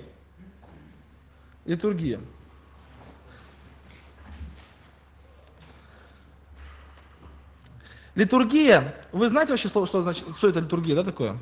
Литургия, вы знаете вообще, что это литургия, да, такое?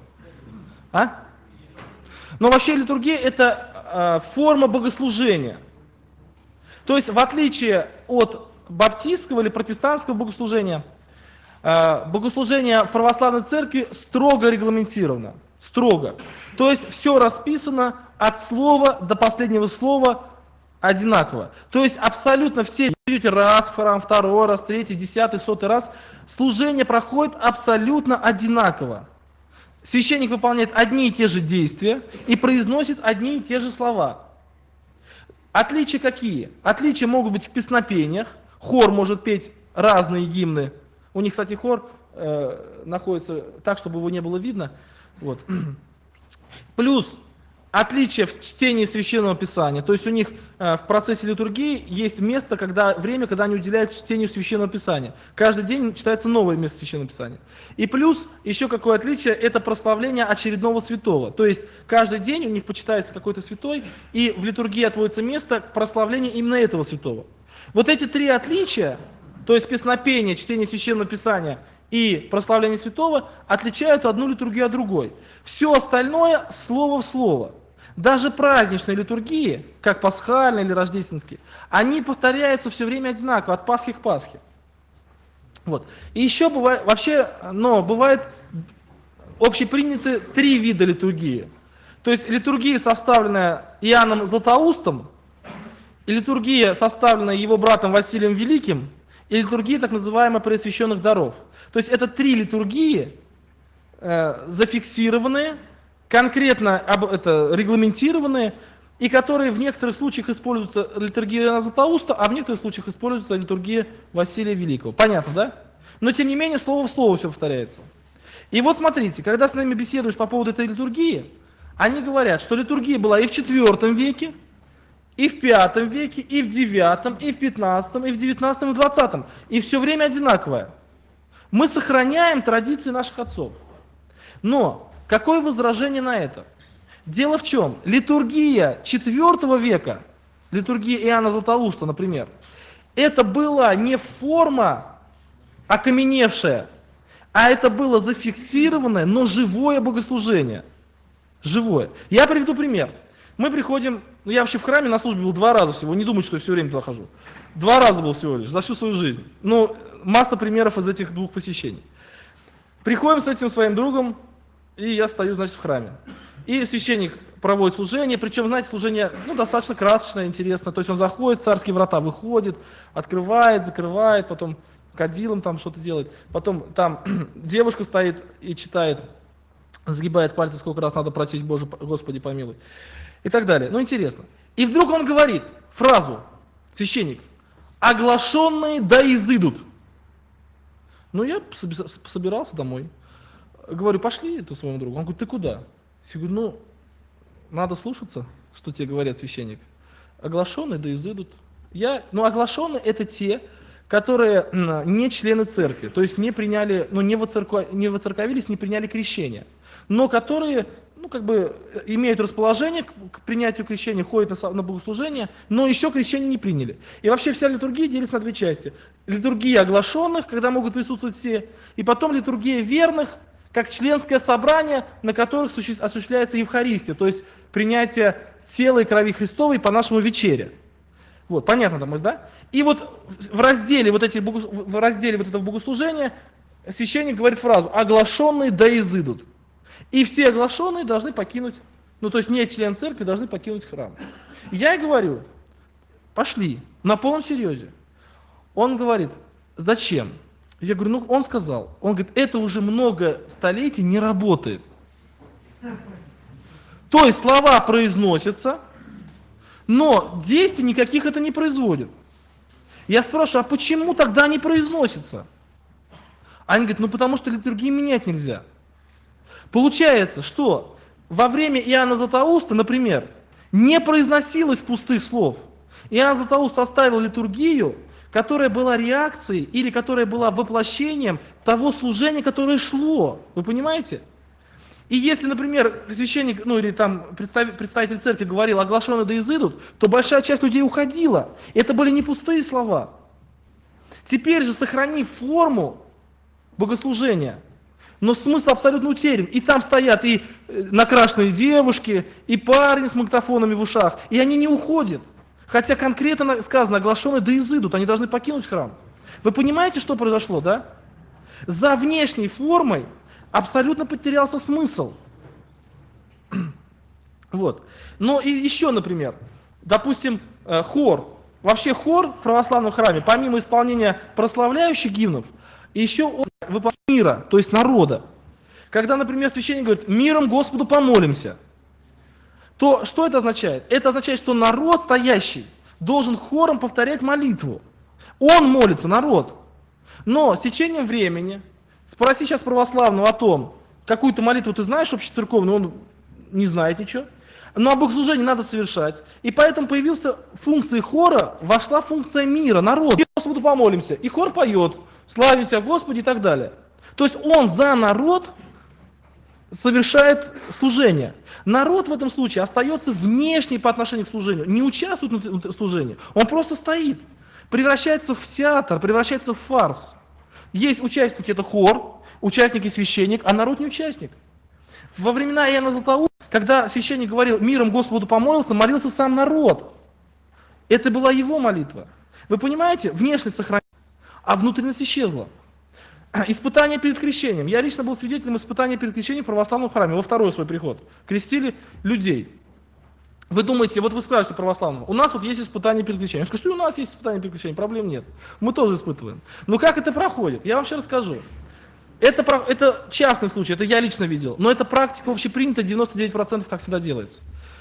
Но вообще литургия это форма богослужения. То есть в отличие от баптистского или протестантского богослужения, богослужение в православной церкви строго регламентировано. Строго. То есть все расписано от слова до последнего слова одинаково. То есть абсолютно все, идете раз в храм, второй раз, третий, 10, 100 раз, служение проходит абсолютно одинаково. Священник выполняет одни и те же действия и произносит одни и те же слова. Отличия какие? Отличия могут быть в песнопениях. Хор может петь разные гимны. У них, кстати, хор находится так, чтобы его не было видно. Вот. Плюс отличие в чтении Священного Писания. То есть у них в процессе литургии есть место, время, когда они уделяют чтению Священного Писания. Каждый день читается новое место Священного Писания. И плюс еще какое отличие, это прославление очередного святого. То есть каждый день у них почитается какой-то святой, и в литургии отводится место к прославлению именно этого святого. Вот эти три отличия, то есть песнопение, чтение Священного Писания и прославление святого, отличают одну литургию от другой. Все остальное слово в слово. Даже праздничные литургии, как пасхальные или рождественские, они повторяются все время одинаково, от Пасхи к Пасхе. Вот. И еще бывает общеприняты три вида литургии. То есть литургия, составленная Иоанном Златоустом, и литургия, составленная его братом Василием Великим, и литургия так называемая Преосвященных даров. То есть это три литургии, зафиксированные, конкретно регламентированные, и которые в некоторых случаях используются литургия Иоанна Златоуста, а в некоторых случаях используется литургия Василия Великого. Понятно, да? Но тем не менее слово в слово все повторяется. И вот смотрите, когда с нами беседуешь по поводу этой литургии, они говорят, что литургия была и в IV веке, и в V веке, и в IX, и в XV, и в XIX, и в XX. И все время одинаковая. Мы сохраняем традиции наших отцов. Но какое возражение на это? Дело в чем? Литургия IV века, литургия Иоанна Златоуста, например, это была не форма окаменевшая, а это было зафиксированное, но живое богослужение. Живое. Я приведу пример. Мы приходим, я вообще в храме на службе был 2 раза всего, не думайте, что я все время туда хожу. 2 раза был всего лишь, за всю свою жизнь. Ну, масса примеров из этих 2 посещений. Приходим с этим своим другом, и я стою, значит, в храме. И священник проводит служение, причем, знаете, служение достаточно красочное, интересно. То есть он заходит в царские врата, выходит, открывает, закрывает, потом кадилом там что-то делает. Потом там девушка стоит и читает, загибает пальцы, сколько раз надо прочесть, Боже, Господи помилуй. И так далее. Ну, интересно. И вдруг он говорит фразу, священник, оглашенные да изыдут. Ну, я собирался домой. Говорю, пошли это своему другу. Он говорит, ты куда? Я говорю, надо слушаться, что тебе говорят священник. Оглашенные да изыдут. Оглашенные это те, которые не члены церкви, то есть не приняли, не воцерковились, не приняли крещение, но которые, имеют расположение к принятию крещения, ходят на богослужение, но еще крещение не приняли. И вообще вся литургия делится на 2 части. Литургия оглашенных, когда могут присутствовать все, и потом литургия верных, как членское собрание, на которых осуществляется Евхаристия, то есть принятие тела и крови Христовой, по-нашему вечеря. Вот, понятно, там, да? И вот в разделе этого богослужения священник говорит фразу «оглашенные да изыдут». И все оглашенные должны покинуть, то есть не член церкви, должны покинуть храм. Я и говорю, пошли, на полном серьезе. Он говорит, зачем? Я говорю, он сказал, он говорит, это уже много столетий не работает. То есть слова произносятся, но действий никаких это не производит. Я спрашиваю, а почему тогда не произносятся? Они говорят, потому что литургии менять нельзя. Получается, что во время Иоанна Златоуста, например, не произносилось пустых слов. Иоанн Златоуст составил литургию, которая была реакцией или которая была воплощением того служения, которое шло. Вы понимаете? И если, например, священник, или там представитель церкви говорил, оглашенные да изыдут, то большая часть людей уходила. Это были не пустые слова. Теперь же, сохранив форму богослужения, но смысл абсолютно утерян. И там стоят и накрашенные девушки, и парни с магнитофонами в ушах, и они не уходят. Хотя конкретно сказано, оглашенные да изыдут, они должны покинуть храм. Вы понимаете, что произошло, да? За внешней формой абсолютно потерялся смысл. Вот. Но и еще, например, допустим, хор. Вообще хор в православном храме, помимо исполнения прославляющих гимнов, еще он выполняет мира, то есть народа. Когда, например, священник говорит, миром Господу помолимся, то что это означает? Это означает, что народ стоящий должен хором повторять молитву. Он молится, народ. Но с течением времени, спроси сейчас православного о том, какую-то молитву ты знаешь общецерковную, он не знает ничего. но а богослужение надо совершать. И поэтому появился функции хора, вошла функция мира, народ. И Господу помолимся. И хор поет, славим Тебя, Господи, и так далее. То есть он за народ совершает служение. Народ в этом случае остается внешний по отношению к служению, не участвует в служении. Он просто стоит, превращается в театр, превращается в фарс. Есть участники, это хор, участники священник, а народ не участник. Во времена Иоанна Златоуста, когда священник говорил «миром Господу помолился», молился сам народ. Это была его молитва. Вы понимаете, внешность сохранилась, а внутренность исчезла. Испытание перед крещением. Я лично был свидетелем испытания перед крещением в православном храме, во второй свой приход. Крестили людей. Вы думаете, вот вы скажете православному, у нас вот есть испытание перед крещением. Я скажу, что у нас есть испытание перед крещением, проблем нет. Мы тоже испытываем. Но как это проходит? Я вам сейчас расскажу. Это частный случай, это я лично видел. Но эта практика вообще принята, 99% так всегда делается.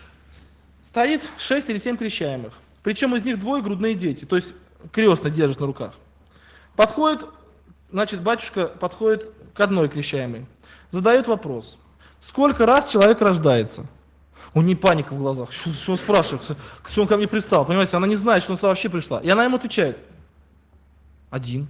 Стоит 6 или 7 крещаемых. Причем из них 2 грудные дети, то есть крестный держит на руках. Подходит, значит, батюшка подходит к одной крещаемой, задает вопрос, сколько раз человек рождается? У нее паника в глазах, что он спрашивает, что он ко мне пристал, понимаете, она не знает, что он сюда вообще пришла. И она ему отвечает, 1.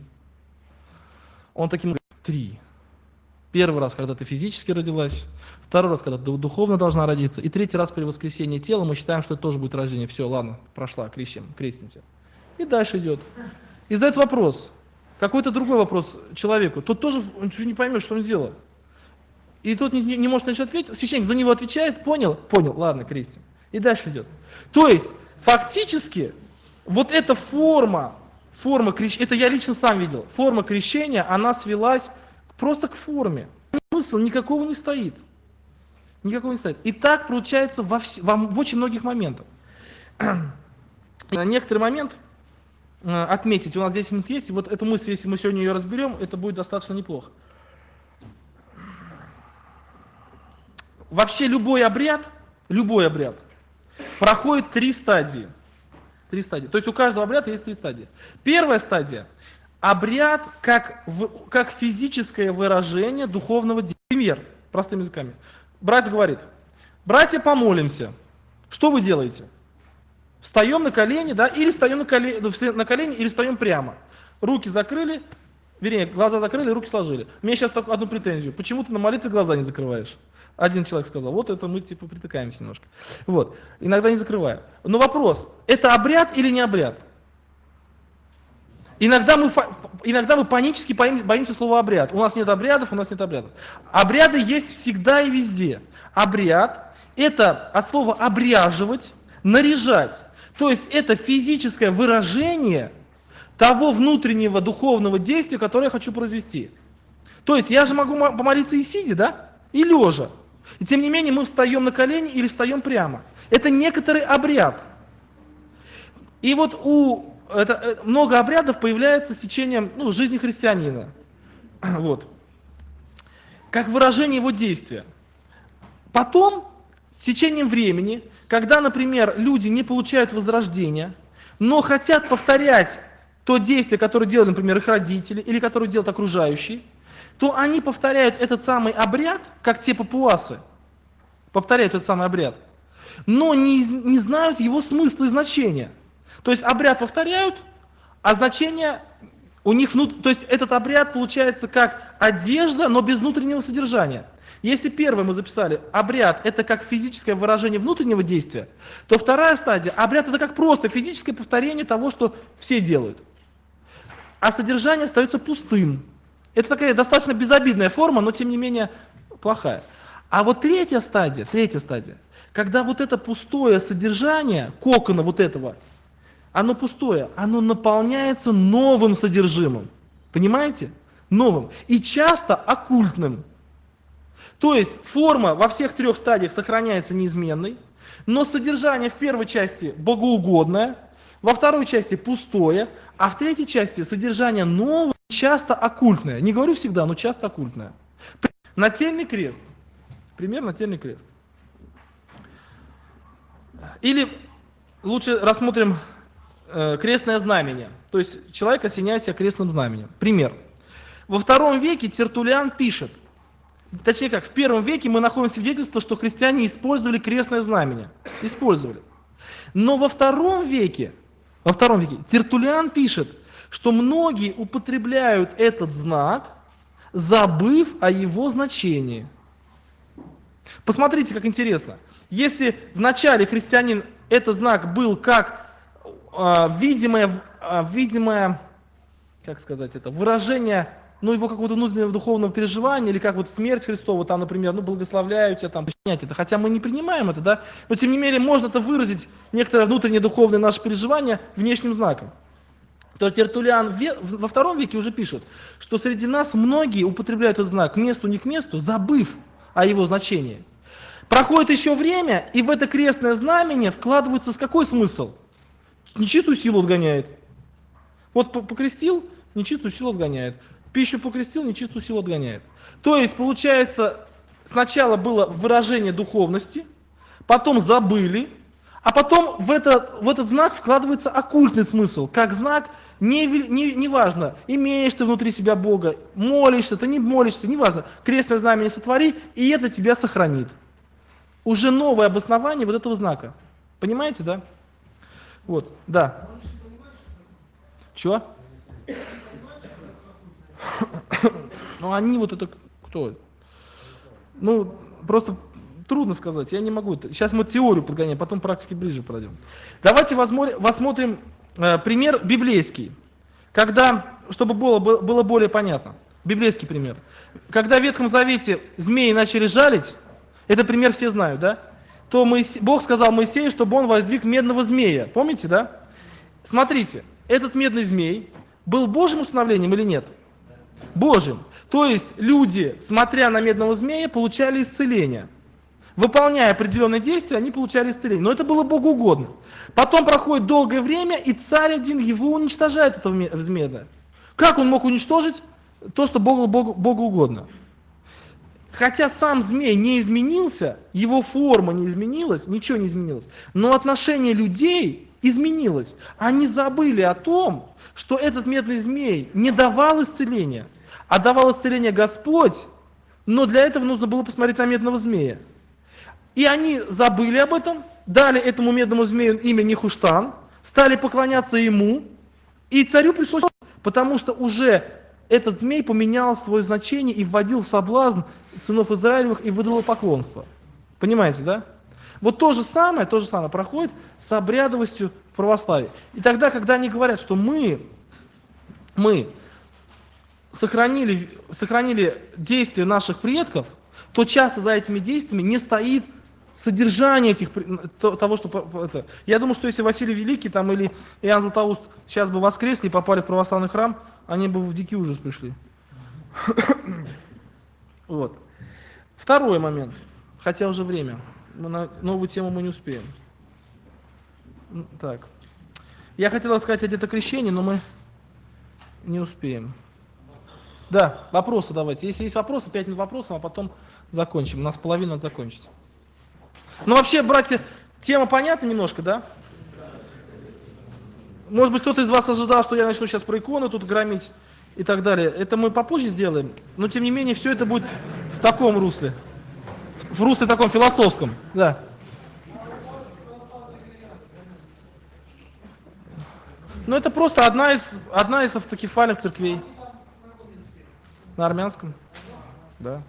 Он таким говорит, 3. Первый раз, когда ты физически родилась, второй раз, когда ты духовно должна родиться, и 3-й раз при воскресении тела мы считаем, что это тоже будет рождение. Все, ладно, прошла, крестимся. И дальше идет. И задает вопрос, какой-то другой вопрос человеку, тот тоже не поймет, что он делает. И тот не может на что ответить, священник за него отвечает, понял, ладно, крестим. И дальше идет. То есть, фактически, вот эта форма крещения, это я лично сам видел, форма крещения, она свелась просто к форме. Смысла никакого не стоит. Никакого не стоит. И так получается в очень многих моментах. Некоторый момент отметить, у нас 10 минут есть, и вот эту мысль, если мы сегодня ее разберем, это будет достаточно неплохо. Вообще любой обряд проходит 3 стадии. 3 стадии. То есть у каждого обряда есть 3 стадии. Первая стадия – обряд как физическое выражение духовного действия. Пример, простыми языками. Брат говорит, братья, помолимся. Что вы делаете? Встаем на колени, да, или встаем на колени, или встаем прямо. Руки закрыли, вернее, глаза закрыли, руки сложили. У меня сейчас только одну претензию. Почему ты на молитве глаза не закрываешь? Один человек сказал, вот это мы типа притыкаемся немножко. Вот, иногда не закрываю. Но вопрос, это обряд или не обряд? Иногда мы панически боимся слова обряд. У нас нет обрядов. Обряды есть всегда и везде. Обряд – это от слова обряживать, наряжать. То есть это физическое выражение того внутреннего духовного действия, которое я хочу произвести. То есть я же могу помолиться и сидя, да? И лежа. И тем не менее мы встаем на колени или встаем прямо. Это некоторый обряд. И вот много обрядов появляется с течением жизни христианина. Вот. Как выражение его действия. Потом, с течением времени, когда, например, люди не получают возрождения, но хотят повторять то действие, которое делали, например, их родители, или которое делают окружающие, то они повторяют этот самый обряд, как те папуасы, повторяют этот самый обряд, но не знают его смысла и значения. То есть обряд повторяют, а значение у них то есть этот обряд получается как одежда, но без внутреннего содержания. Если первое мы записали, обряд это как физическое выражение внутреннего действия, то вторая стадия, обряд это как просто физическое повторение того, что все делают. А содержание остается пустым. Это такая достаточно безобидная форма, но тем не менее плохая. А вот третья стадия, когда вот это пустое содержание, кокона вот этого, оно пустое, оно наполняется новым содержимым. Понимаете? Новым. И часто оккультным. То есть форма во всех 3 стадиях сохраняется неизменной, но содержание в первой части богоугодное, во второй части пустое, а в третьей части содержание новое, часто оккультное. Не говорю всегда, но часто оккультное. Нательный крест. Пример нательный крест. Или лучше рассмотрим крестное знамение. То есть человек осеняет себя крестным знаменем. Пример. Во II веке Тертуллиан пишет, точнее как, в первом веке мы находим свидетельство, что христиане использовали крестное знамение. Использовали. Но во втором веке Тертуллиан пишет, что многие употребляют этот знак, забыв о его значении. Посмотрите, как интересно. Если в начале христианин этот знак был как видимое, как сказать это, выражение, ну, его какого-то внутреннего духовного переживания, или как вот смерть Христова, там, например, ну, благословляю тебя, там, принять это, хотя мы не принимаем это, да, но тем не менее можно это выразить, некоторое внутреннее духовное наше переживание внешним знаком. То Тертуллиан во втором веке уже пишет, что среди нас многие употребляют этот знак к месту, не к месту, забыв о его значении. Проходит еще время, и в это крестное знамение вкладывается какой смысл? Нечистую силу отгоняет. Вот покрестил, нечистую силу отгоняет. Пищу покрестил, нечистую силу отгоняет. То есть, получается, сначала было выражение духовности, потом забыли, а потом в этот знак вкладывается оккультный смысл, как знак, неважно, имеешь ты внутри себя Бога, молишься, ты не молишься, неважно, крестное знамение сотвори, и это тебя сохранит. Уже новое обоснование вот этого знака. Понимаете, да? Вот, да. Чего? Ну, они вот это кто? Ну, просто трудно сказать, я не могу. Сейчас мы теорию подгоняем, потом практики ближе пройдем. Давайте посмотрим пример библейский, когда, чтобы было более понятно. Библейский пример. Когда в Ветхом Завете змеи начали жалить, этот пример все знают, да? То Бог сказал Моисею, чтобы он воздвиг медного змея. Помните, да? Смотрите, этот медный змей был Божьим установлением или нет? Божьим. То есть люди, смотря на медного змея, получали исцеление. Выполняя определенные действия, они получали исцеление. Но это было Богу угодно. Потом проходит долгое время, и царь один его уничтожает, этого змея. Как он мог уничтожить то, что Богу угодно? Хотя сам змей не изменился, его форма не изменилась, ничего не изменилось, но отношение людей изменилось. Они забыли о том, что этот медный змей не давал исцеления, а давал исцеление Господь, но для этого нужно было посмотреть на медного змея. И они забыли об этом, дали этому медному змею имя Нехуштан, стали поклоняться ему, и царю пришлось, потому что уже этот змей поменял свое значение и вводил в соблазн сынов Израилевых и выдал поклонство. Понимаете, да? Вот то же самое проходит с обрядовостью в православии. И тогда, когда они говорят, что мы сохранили действия наших предков, то часто за этими действиями не стоит содержание того, что это. Я думаю, что если Василий Великий там, или Иоанн Златоуст сейчас бы воскресли и попали в православный храм, они бы в дикий ужас пришли. Вот. Второй момент, хотя уже время. На новую тему мы не успеем. Так. Я хотел сказать о детокрещении, но мы не успеем. Да, вопросы давайте. Если есть вопросы, 5 минут вопросов, а потом закончим. У нас половина надо закончить. Ну вообще, братья, тема понятна немножко, да? Может быть, кто-то из вас ожидал, что я начну сейчас про иконы тут громить и так далее. Это мы попозже сделаем, но тем не менее все это будет в таком русле. В русле таком философском, да. Ну это просто одна из автокефальных церквей. На армянском, да.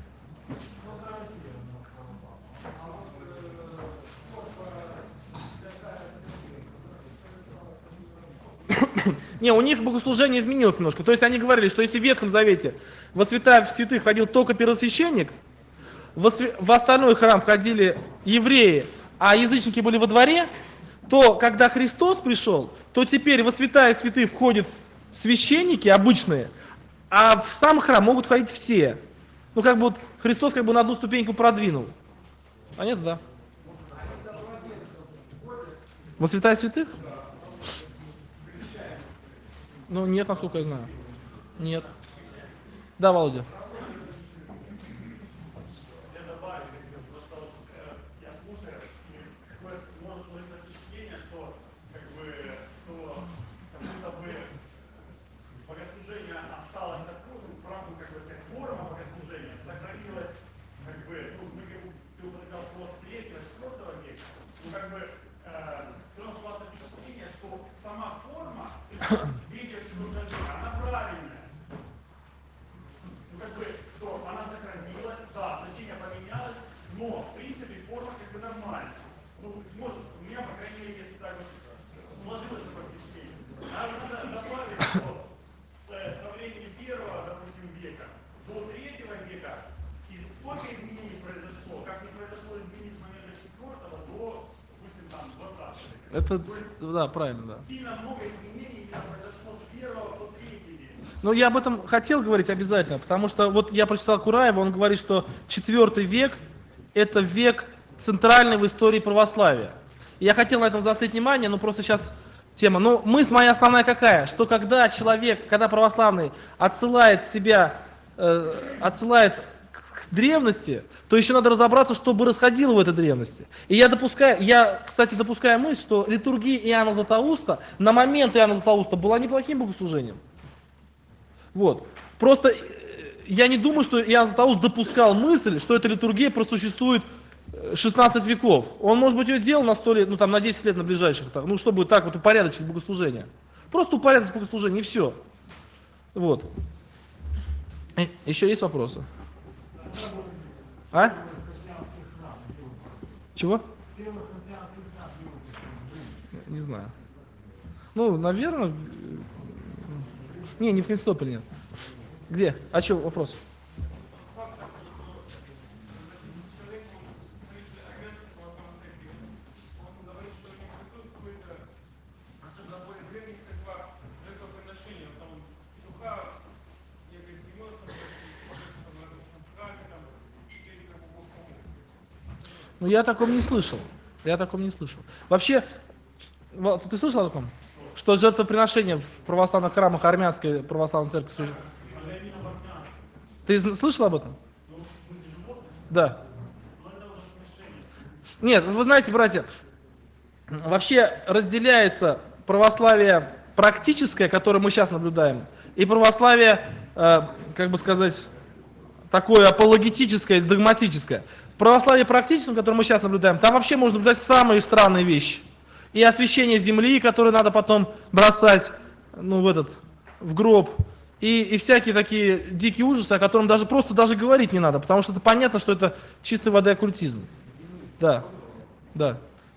Не, у них богослужение изменилось немножко. То есть они говорили, что если в Ветхом Завете во святая святых ходил только первосвященник, в остальной храм входили евреи, а язычники были во дворе, то когда Христос пришел, то теперь во святая святых входят священники обычные, а в сам храм могут входить все. Ну как бы вот Христос как бы на одну ступеньку продвинул. Понятно, да? Во святая святых? Ну нет, насколько я знаю. Нет. Да, Володя. Видео 4 века, она правильная. Ну как бы, то она сохранилась, да, значение поменялось, но в принципе форма как бы нормальная. Ну, может, у меня, по крайней мере, если так вот сложилось такое впечатление. Надо добавить, что со времени первого, допустим, века до 3 века сколько изменений произошло, как не произошло изменений с момента 4 до, допустим, там, 20 века. Это, да, правильно, да. Сильно много изменений именно произошло с 1 по 3 век. Ну, я об этом хотел говорить обязательно, потому что вот я прочитал Кураева, он говорит, что 4 век – это век центральный в истории православия. И я хотел на этом заострить внимание, но просто сейчас тема. Но мысль моя основная какая? Что когда человек, когда православный отсылает себя, отсылает к древности, то еще надо разобраться, что бы расходило в этой древности. И я, кстати, допускаю мысль, что литургия Иоанна Златоуста на момент Иоанна Златоуста была неплохим богослужением. Вот. Просто я не думаю, что Иоанн Златоуст допускал мысль, что эта литургия просуществует 16 веков. Он, может быть, ее делал на 100 лет, ну там на 10 лет на ближайших, так, ну чтобы так вот упорядочить богослужение. Просто упорядочить богослужение, и все. Вот. Еще есть вопросы? А? Чего? Не знаю. Ну, наверное... Не в Константинополе нет. Где? А что вопрос? Ну, я о таком не слышал. Вообще, ты слышал о таком? Что жертвоприношение в православных храмах армянской православной церкви существует? Ты слышал об этом? Да. Нет, вы знаете, братья, вообще разделяется православие практическое, которое мы сейчас наблюдаем, и православие, как бы сказать, такое апологетическое, догматическое. В православии практическом, которое мы сейчас наблюдаем, там вообще можно наблюдать самые странные вещи. И освящение земли, которое надо потом бросать, ну, в гроб, и всякие такие дикие ужасы, о которых даже говорить не надо, потому что это понятно, что это чистой воды оккультизм. Да. А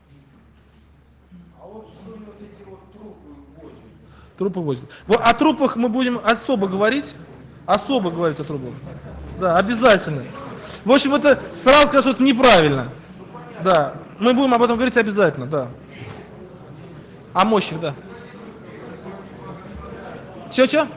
вот что вот эти вот трупы возят? Трупы возят. Вот о трупах мы будем особо говорить о трупах. Да, обязательно. В общем, это сразу скажу, что это неправильно. Да, мы будем об этом говорить обязательно, да. О мощи, да. Че?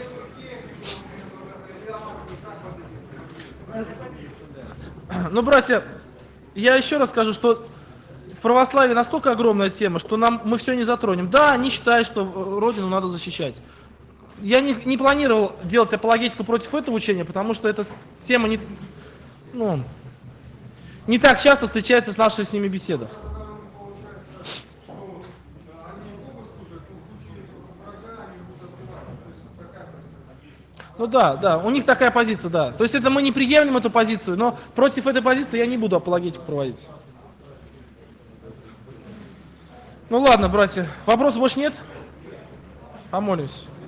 Ну, братья, я еще раз скажу, что в православии настолько огромная тема, что мы все не затронем. Да, они считают, что Родину надо защищать. Я не планировал делать апологетику против этого учения, потому что эта тема не так часто встречается с нашими с ними беседах. Ну да, у них такая позиция, да. То есть это мы не приемлем эту позицию, но против этой позиции я не буду апологетику проводить. Ну ладно, братья, вопросов больше нет? Помолимся.